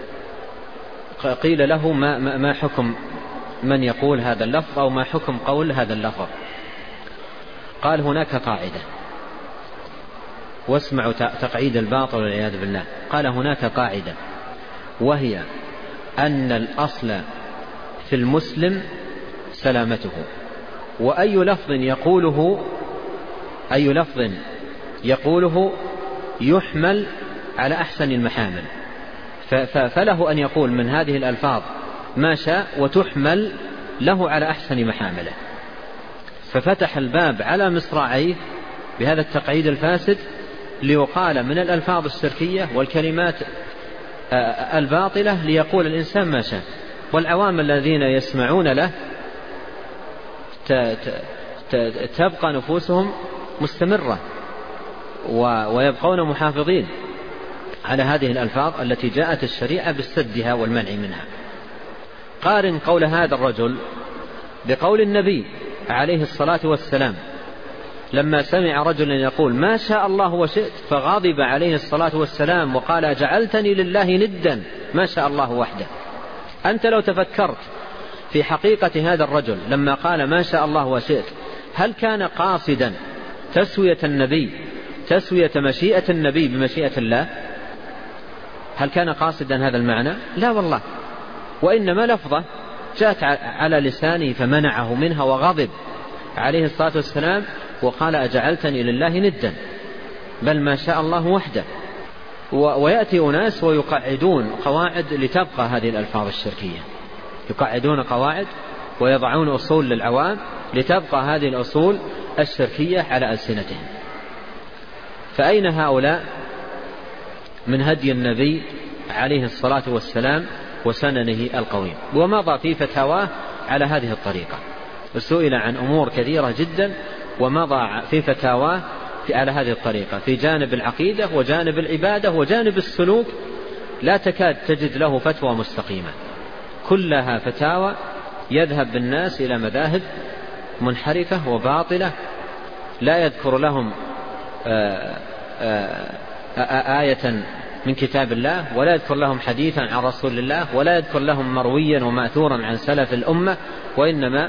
قيل له ما حكم من يقول هذا اللفظ، أو ما حكم قول هذا اللفظ؟ قال هناك قاعدة، واسمعوا تقعيد الباطل والعياذ بالله. قال هناك قاعدة، وهي أن الأصل في المسلم سلامته، وأي لفظ يقوله يحمل على أحسن المحامل، فله أن يقول من هذه الألفاظ ما شاء وتحمل له على أحسن محامله. ففتح الباب على مصراعيه بهذا التقعيد الفاسد، ليقال من الألفاظ الشركية والكلمات الباطلة ليقول الإنسان ما شاء، والعوام الذين يسمعون له تبقى نفوسهم مستمرة ويبقون محافظين على هذه الألفاظ التي جاءت الشريعة بالسدها والمنع منها. قارن قول هذا الرجل بقول النبي عليه الصلاة والسلام لما سمع رجلا يقول ما شاء الله وشئت، فغضب عليه الصلاة والسلام وقال جعلتني لله ندا ما شاء الله وحده. أنت لو تفكرت في حقيقة هذا الرجل لما قال ما شاء الله وشئت، هل كان قاصدا تسوية مشيئة النبي بمشيئة الله؟ هل كان قاصدا هذا المعنى؟ لا والله، وإنما لفظة جاءت على لسانه فمنعه منها، وغضب عليه الصلاة والسلام وقال أجعلتني لله ندا، بل ما شاء الله وحده. ويأتي أناس ويقعدون قواعد لتبقى هذه الألفاظ الشركية، يقعدون قواعد ويضعون أصول للعوام لتبقى هذه الأصول الشركية على ألسنتهم. فأين هؤلاء من هدي النبي عليه الصلاة والسلام وسننه القويم؟ ومضى في فتاواه على هذه الطريقة، وسئل عن أمور كثيرة جدا ومضى في فتاواه على هذه الطريقة، في جانب العقيدة وجانب العبادة وجانب السلوك، لا تكاد تجد له فتوى مستقيمة، كلها فتاوى يذهب بالناس إلى مذاهب منحرفة وباطلة، لا يذكر لهم آية من كتاب الله، ولا يذكر لهم حديثا عن رسول الله، ولا يذكر لهم مرويا ومأثورا عن سلف الأمة، وإنما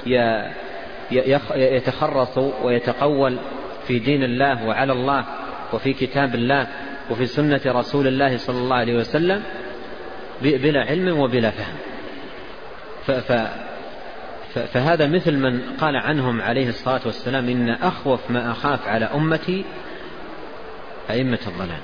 يتخرص ويتقول في دين الله وعلى الله وفي كتاب الله وفي سنة رسول الله صلى الله عليه وسلم بلا علم وبلا فهم. فهذا مثل من قال عنهم عليه الصلاة والسلام إن أخوف ما أخاف على أمتي أئمة الضلال،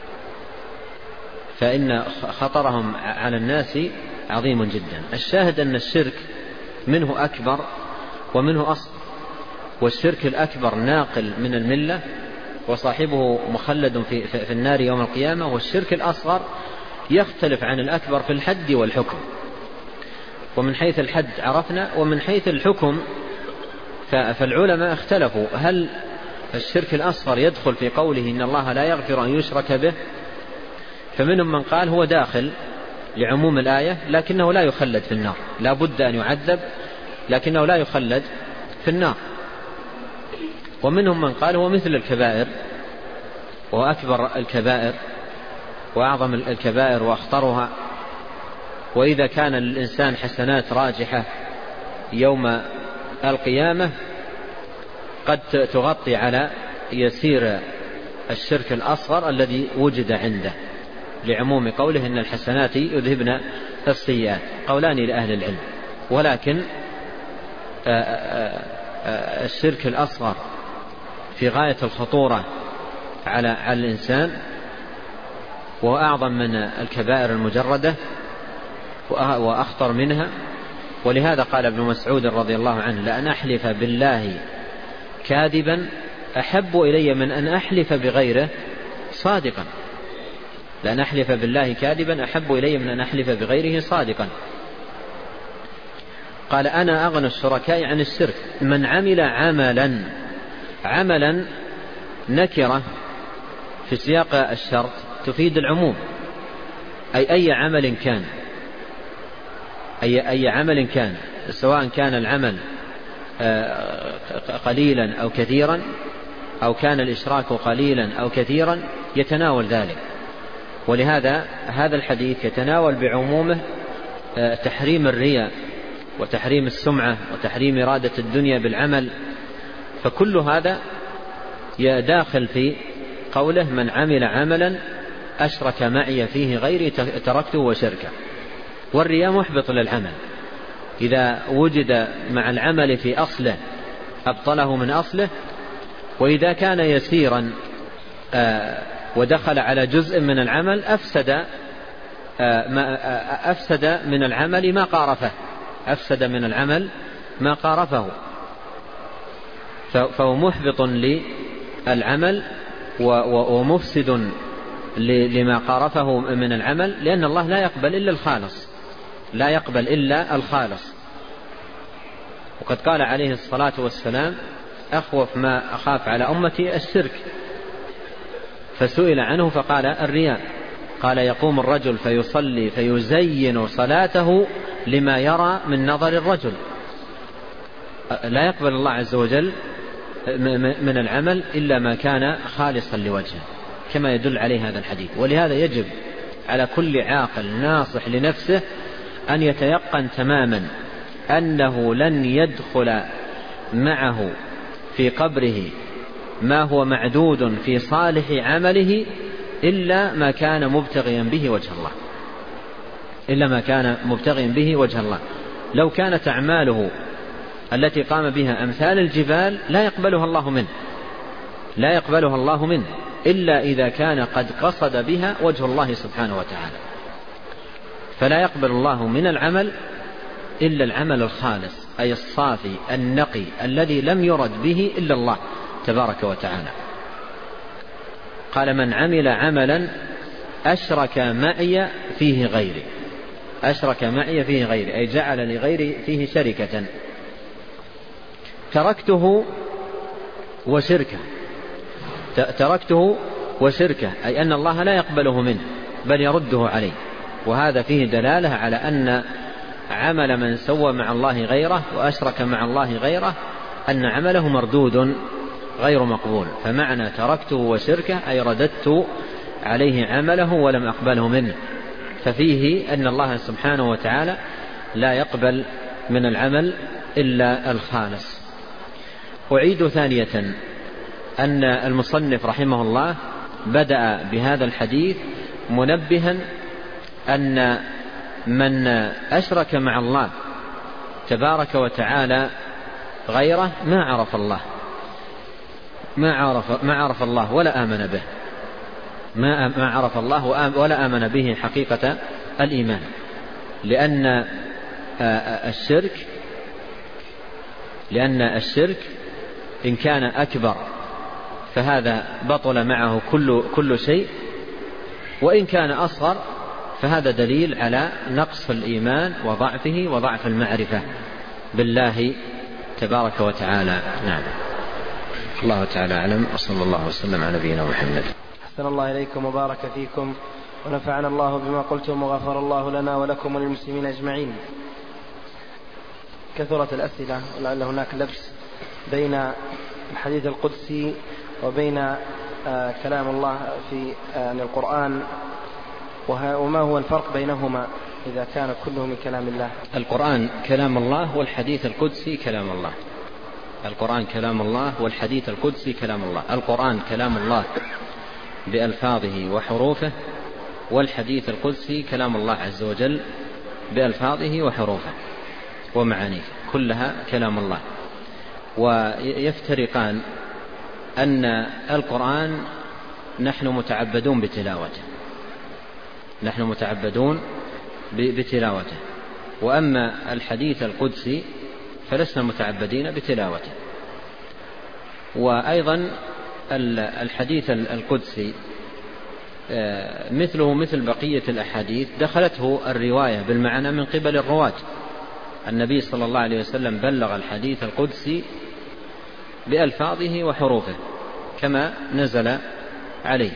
فإن خطرهم على الناس عظيم جدا. الشاهد أن الشرك منه أكبر ومنه أصغر، والشرك الأكبر ناقل من الملة وصاحبه مخلد في النار يوم القيامة، والشرك الأصغر يختلف عن الأكبر في الحد والحكم. ومن حيث الحد عرفنا، ومن حيث الحكم فالعلماء اختلفوا هل الشرك الأصغر يدخل في قوله إن الله لا يغفر أن يشرك به، فمنهم من قال هو داخل لعموم الآية لكنه لا يخلد في النار، لا بد أن يعذب لكنه لا يخلد في النار. ومنهم من قال هو مثل الكبائر وأكبر الكبائر وأعظم الكبائر وأخطرها، وإذا كان للإنسان حسنات راجحة يوم القيامة قد تغطي على يسير الشرك الأصغر الذي وجد عنده، لعموم قوله إن الحسنات يذهبن السيئات. قولان لأهل العلم، ولكن الشرك الأصغر في غاية الخطورة على الإنسان، وهو أعظم من الكبائر المجردة وأخطر منها. ولهذا قال ابن مسعود رضي الله عنه: لأن أحلف بالله كاذبا أحب إلي من أن أحلف بغيره صادقا. لأن أحلف بالله كاذبا أحب إلي من أن أحلف بغيره صادقا. قال: أنا أغنى الشركاء عن الشرك. من عمل عملا نكرة في سياق الشرط تفيد العموم، أي عمل كان، أي عمل كان، سواء كان العمل قليلا أو كثيرا، أو كان الإشراك قليلا أو كثيرا، يتناول ذلك. ولهذا هذا الحديث يتناول بعمومه تحريم الرياء وتحريم السمعة وتحريم إرادة الدنيا بالعمل، فكل هذا يداخل في قوله: من عمل عملا أشرك معي فيه غيري تركته وشركه. والرياء محبط للعمل، إذا وجد مع العمل في أصله أبطله من أصله، وإذا كان يسيرا ودخل على جزء من العمل أفسد من العمل ما قارفه، أفسد من العمل ما قارفه، فهو محبط للعمل ومفسد لما قارفه من العمل، لأن الله لا يقبل إلا الخالص، لا يقبل إلا الخالص. وقد قال عليه الصلاة والسلام: أخوف ما أخاف على أمتي الشرك. فسئل عنه فقال: الرياء. قال: يقوم الرجل فيصلي فيزين صلاته لما يرى من نظر الرجل. لا يقبل الله عز وجل من العمل إلا ما كان خالصا لوجهه، كما يدل عليه هذا الحديث. ولهذا يجب على كل عاقل ناصح لنفسه أن يتيقن تماما أنه لن يدخل معه في قبره ما هو معدود في صالح عمله إلا ما كان مبتغيا به وجه الله، إلا ما كان مبتغيا به وجه الله. لو كانت أعماله التي قام بها أمثال الجبال لا يقبلها الله منه، لا يقبلها الله منه إلا إذا كان قد قصد بها وجه الله سبحانه وتعالى. فلا يقبل الله من العمل إلا العمل الخالص، أي الصافي النقي الذي لم يرد به إلا الله تبارك وتعالى. قال: من عمل عملا أشرك معي فيه غيري. أشرك معي فيه غيري أي جعل لغيري فيه شركة. تركته وشركه. تركته وشركه أي أن الله لا يقبله منه بل يرده عليه. وهذا فيه دلالة على أن عمل من سوى مع الله غيره وأشرك مع الله غيره أن عمله مردود غير مقبول. فمعنى تركته وشركه أي رددت عليه عمله ولم أقبله منه. ففيه أن الله سبحانه وتعالى لا يقبل من العمل إلا الخالص. أعيد ثانية أن المصنف رحمه الله بدأ بهذا الحديث منبها أن من أشرك مع الله تبارك وتعالى غيره ما عرف الله، ما عرف الله ولا آمن به، ما عرف الله ولا آمن به حقيقة الإيمان. لأن الشرك إن كان أكبر فهذا بطل معه كل شيء، وإن كان أصغر فهذا دليل على نقص الإيمان وضعفه وضعف المعرفة بالله تبارك وتعالى. نعم. الله تعالى أعلم، وصلى الله وسلم على نبينا محمد. أحسن الله إليكم وبارك فيكم ونفعنا الله بما قلتم وغفر الله لنا ولكم وللمسلمين أجمعين. كثرت الأسئلة ولعل هناك لبس بين الحديث القدسي وبين كلام الله في القرآن، وما هو الفرق بينهما إذا كان كله من كلام الله؟ القرآن كلام الله والحديث القدسي كلام الله. القرآن كلام الله والحديث القدسي كلام الله. القرآن كلام الله بألفاظه وحروفه، والحديث القدسي كلام الله عز وجل بألفاظه وحروفه ومعانيه، كلها كلام الله. ويفترقان أن القرآن نحن متعبدون بتلاوته، نحن متعبدون بتلاوته، وأما الحديث القدسي فلسنا متعبدين بتلاوته. وأيضا الحديث القدسي مثله مثل بقية الأحاديث دخلته الرواية بالمعنى من قبل الرواة. النبي صلى الله عليه وسلم بلغ الحديث القدسي بألفاظه وحروفه كما نزل عليه،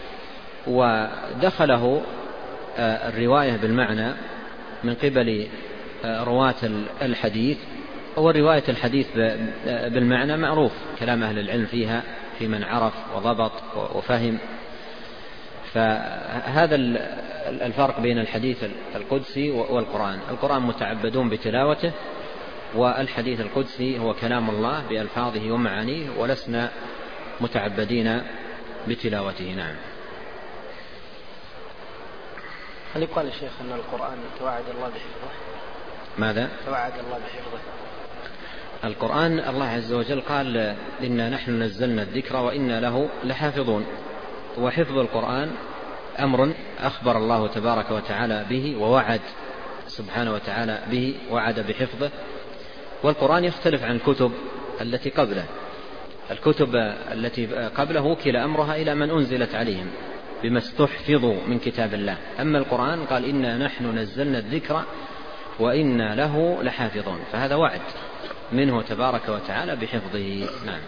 ودخله الرواية بالمعنى من قبل رواة الحديث. ورواية الحديث بالمعنى معروف كلام أهل العلم فيها في من عرف وضبط وفهم. فهذا الفرق بين الحديث القدسي والقرآن. القرآن متعبدون بتلاوته، والحديث القدسي هو كلام الله بألفاظه ومعانيه، ولسنا متعبدين بتلاوته. نعم. هل يقال يا شيخ أن القرآن توعد الله بحفظه؟ ماذا؟ توعد الله بحفظه. القرآن الله عز وجل قال إنا نحن نزلنا الذكر وإنا له لحافظون. وحفظ القرآن أمر أخبر الله تبارك وتعالى به، ووعد سبحانه وتعالى به، وعد بحفظه. والقرآن يختلف عن الكتب التي قبله. الكتب التي قبله وكل أمرها إلى من أنزلت عليهم بما استحفظوا من كتاب الله. أما القرآن قال إنا نحن نزلنا الذكر وإنا له لحافظون، فهذا وعد منه تبارك وتعالى بحفظه. نعم.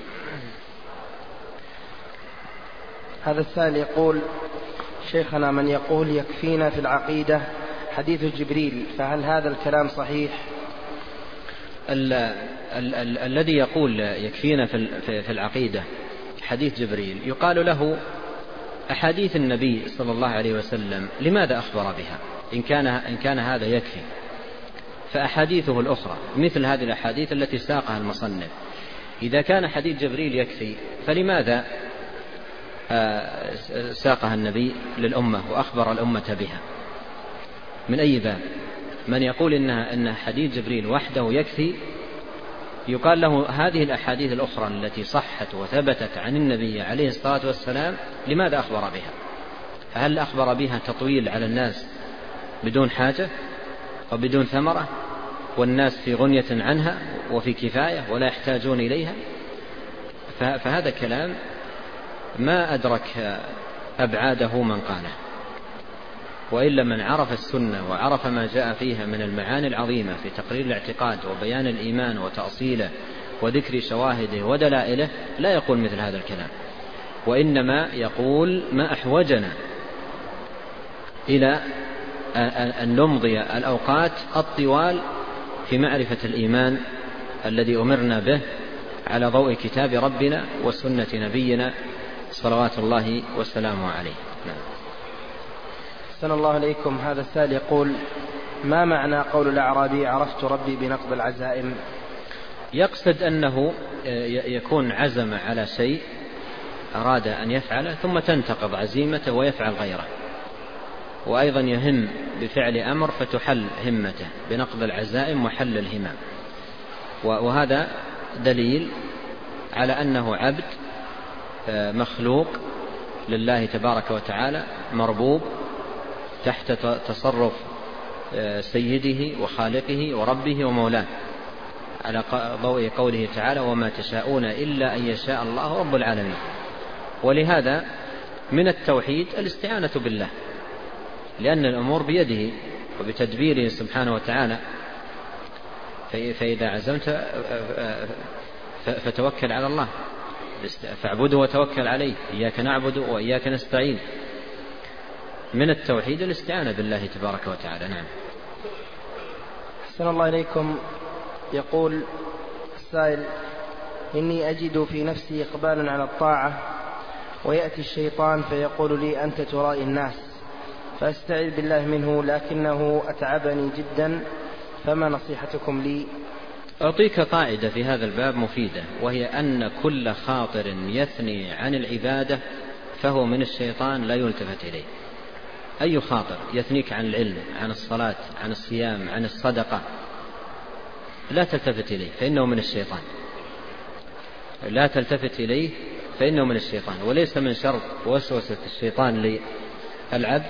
هذا السائل يقول: شيخنا، من يقول يكفينا في العقيدة حديث جبريل، فهل هذا الكلام صحيح؟ الذي يقول يكفينا في العقيدة حديث جبريل يقال له أحاديث النبي صلى الله عليه وسلم لماذا أخبر بها إن كان هذا يكفي؟ فأحاديثه الأخرى مثل هذه الأحاديث التي ساقها المصنف. إذا كان حديث جبريل يكفي فلماذا ساقها النبي للأمة وأخبر الأمة بها؟ من أي باب؟ من يقول إن حديث جبريل وحده يكفي يقال له هذه الأحاديث الأخرى التي صحت وثبتت عن النبي عليه الصلاة والسلام لماذا أخبر بها؟ هل أخبر بها تطويل على الناس بدون حاجة وبدون ثمرة، والناس في غنية عنها وفي كفاية ولا يحتاجون إليها؟ فهذا كلام ما أدرك أبعاده من قاله. وإلا من عرف السنة وعرف ما جاء فيها من المعاني العظيمة في تقرير الاعتقاد وبيان الإيمان وتأصيله وذكر شواهده ودلائله لا يقول مثل هذا الكلام، وإنما يقول ما أحوجنا إلى أن نمضي الأوقات الطوال في معرفة الإيمان الذي أمرنا به على ضوء كتاب ربنا وسنة نبينا صلوات الله وسلامه عليه. نعم. أحسن الله عليكم. هذا السائل يقول: ما معنى قول الأعرابي عرفت ربي بنقض العزائم؟ يقصد أنه يكون عزم على شيء أراد أن يفعله ثم تنتقض عزيمته ويفعل غيره، وأيضا يهم بفعل أمر فتحل همته بنقض العزائم وحل الهمم. وهذا دليل على أنه عبد مخلوق لله تبارك وتعالى مربوب تحت تصرف سيده وخالقه وربه ومولاه، على ضوء قوله تعالى: وما تشاءون إلا أن يشاء الله رب العالمين. ولهذا من التوحيد الاستعانة بالله، لأن الأمور بيده وبتدبيره سبحانه وتعالى. فإذا عزمت فتوكل على الله، فاعبده وتوكل عليه، إياك نعبد وإياك نستعين. من التوحيد الاستعانة بالله تبارك وتعالى. نعم. أحسن الله إليكم. يقول السائل: إني أجد في نفسي إقبالا على الطاعة، ويأتي الشيطان فيقول لي أنت ترائي الناس، فأستعذ بالله منه، لكنه أتعبني جدا، فما نصيحتكم لي؟ أعطيك قاعدة في هذا الباب مفيدة، وهي أن كل خاطر يثني عن العبادة فهو من الشيطان لا يلتفت إليه. أي خاطر يثنيك عن العلم، عن الصلاة، عن الصيام، عن الصدقة، لا تلتفت إليه فإنه من الشيطان، لا تلتفت إليه فإنه من الشيطان. وليس من شرط وسوسة الشيطان للعبد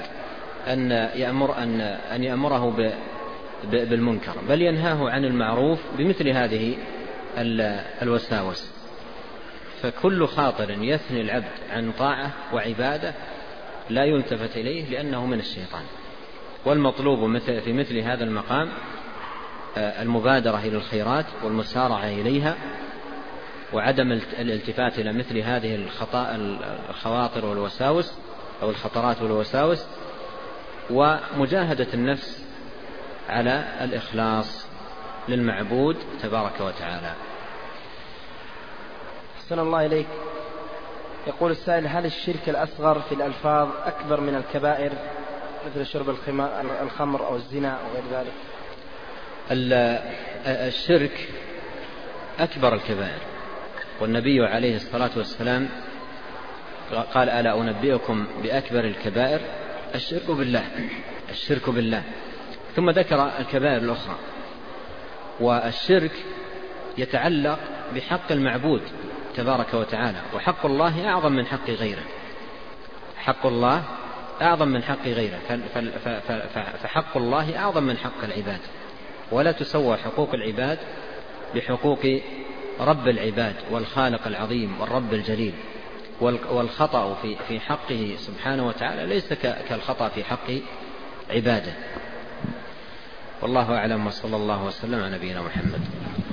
أن يأمره بالمنكر، بل ينهاه عن المعروف بمثل هذه الوساوس. فكل خاطر يثني العبد عن طاعة وعبادة لا يلتفت إليه لأنه من الشيطان. والمطلوب في مثل هذا المقام المبادرة إلى الخيرات والمسارعة إليها، وعدم الالتفات إلى مثل هذه الخواطر والوساوس أو الخطرات والوساوس، ومجاهدة النفس على الإخلاص للمعبود تبارك وتعالى. أحسن الله إليك. يقول السائل: هل الشرك الأصغر في الألفاظ أكبر من الكبائر مثل شرب الخمر أو الزنا أو غير ذلك؟ الشرك أكبر الكبائر، والنبي عليه الصلاة والسلام قال: ألا أنبئكم بأكبر الكبائر؟ الشرك بالله. ثم ذكر الكبائر الأخرى. والشرك يتعلق بحق المعبود تبارك وتعالى، وحق الله أعظم من حق غيره، حق الله أعظم من حق غيره، فحق الله أعظم من حق العباد، ولا تسوى حقوق العباد بحقوق رب العباد والخالق العظيم والرب الجليل. والخطأ في حقه سبحانه وتعالى ليس كالخطأ في حق عباده. والله أعلم، وصلى الله وسلم على نبينا محمد.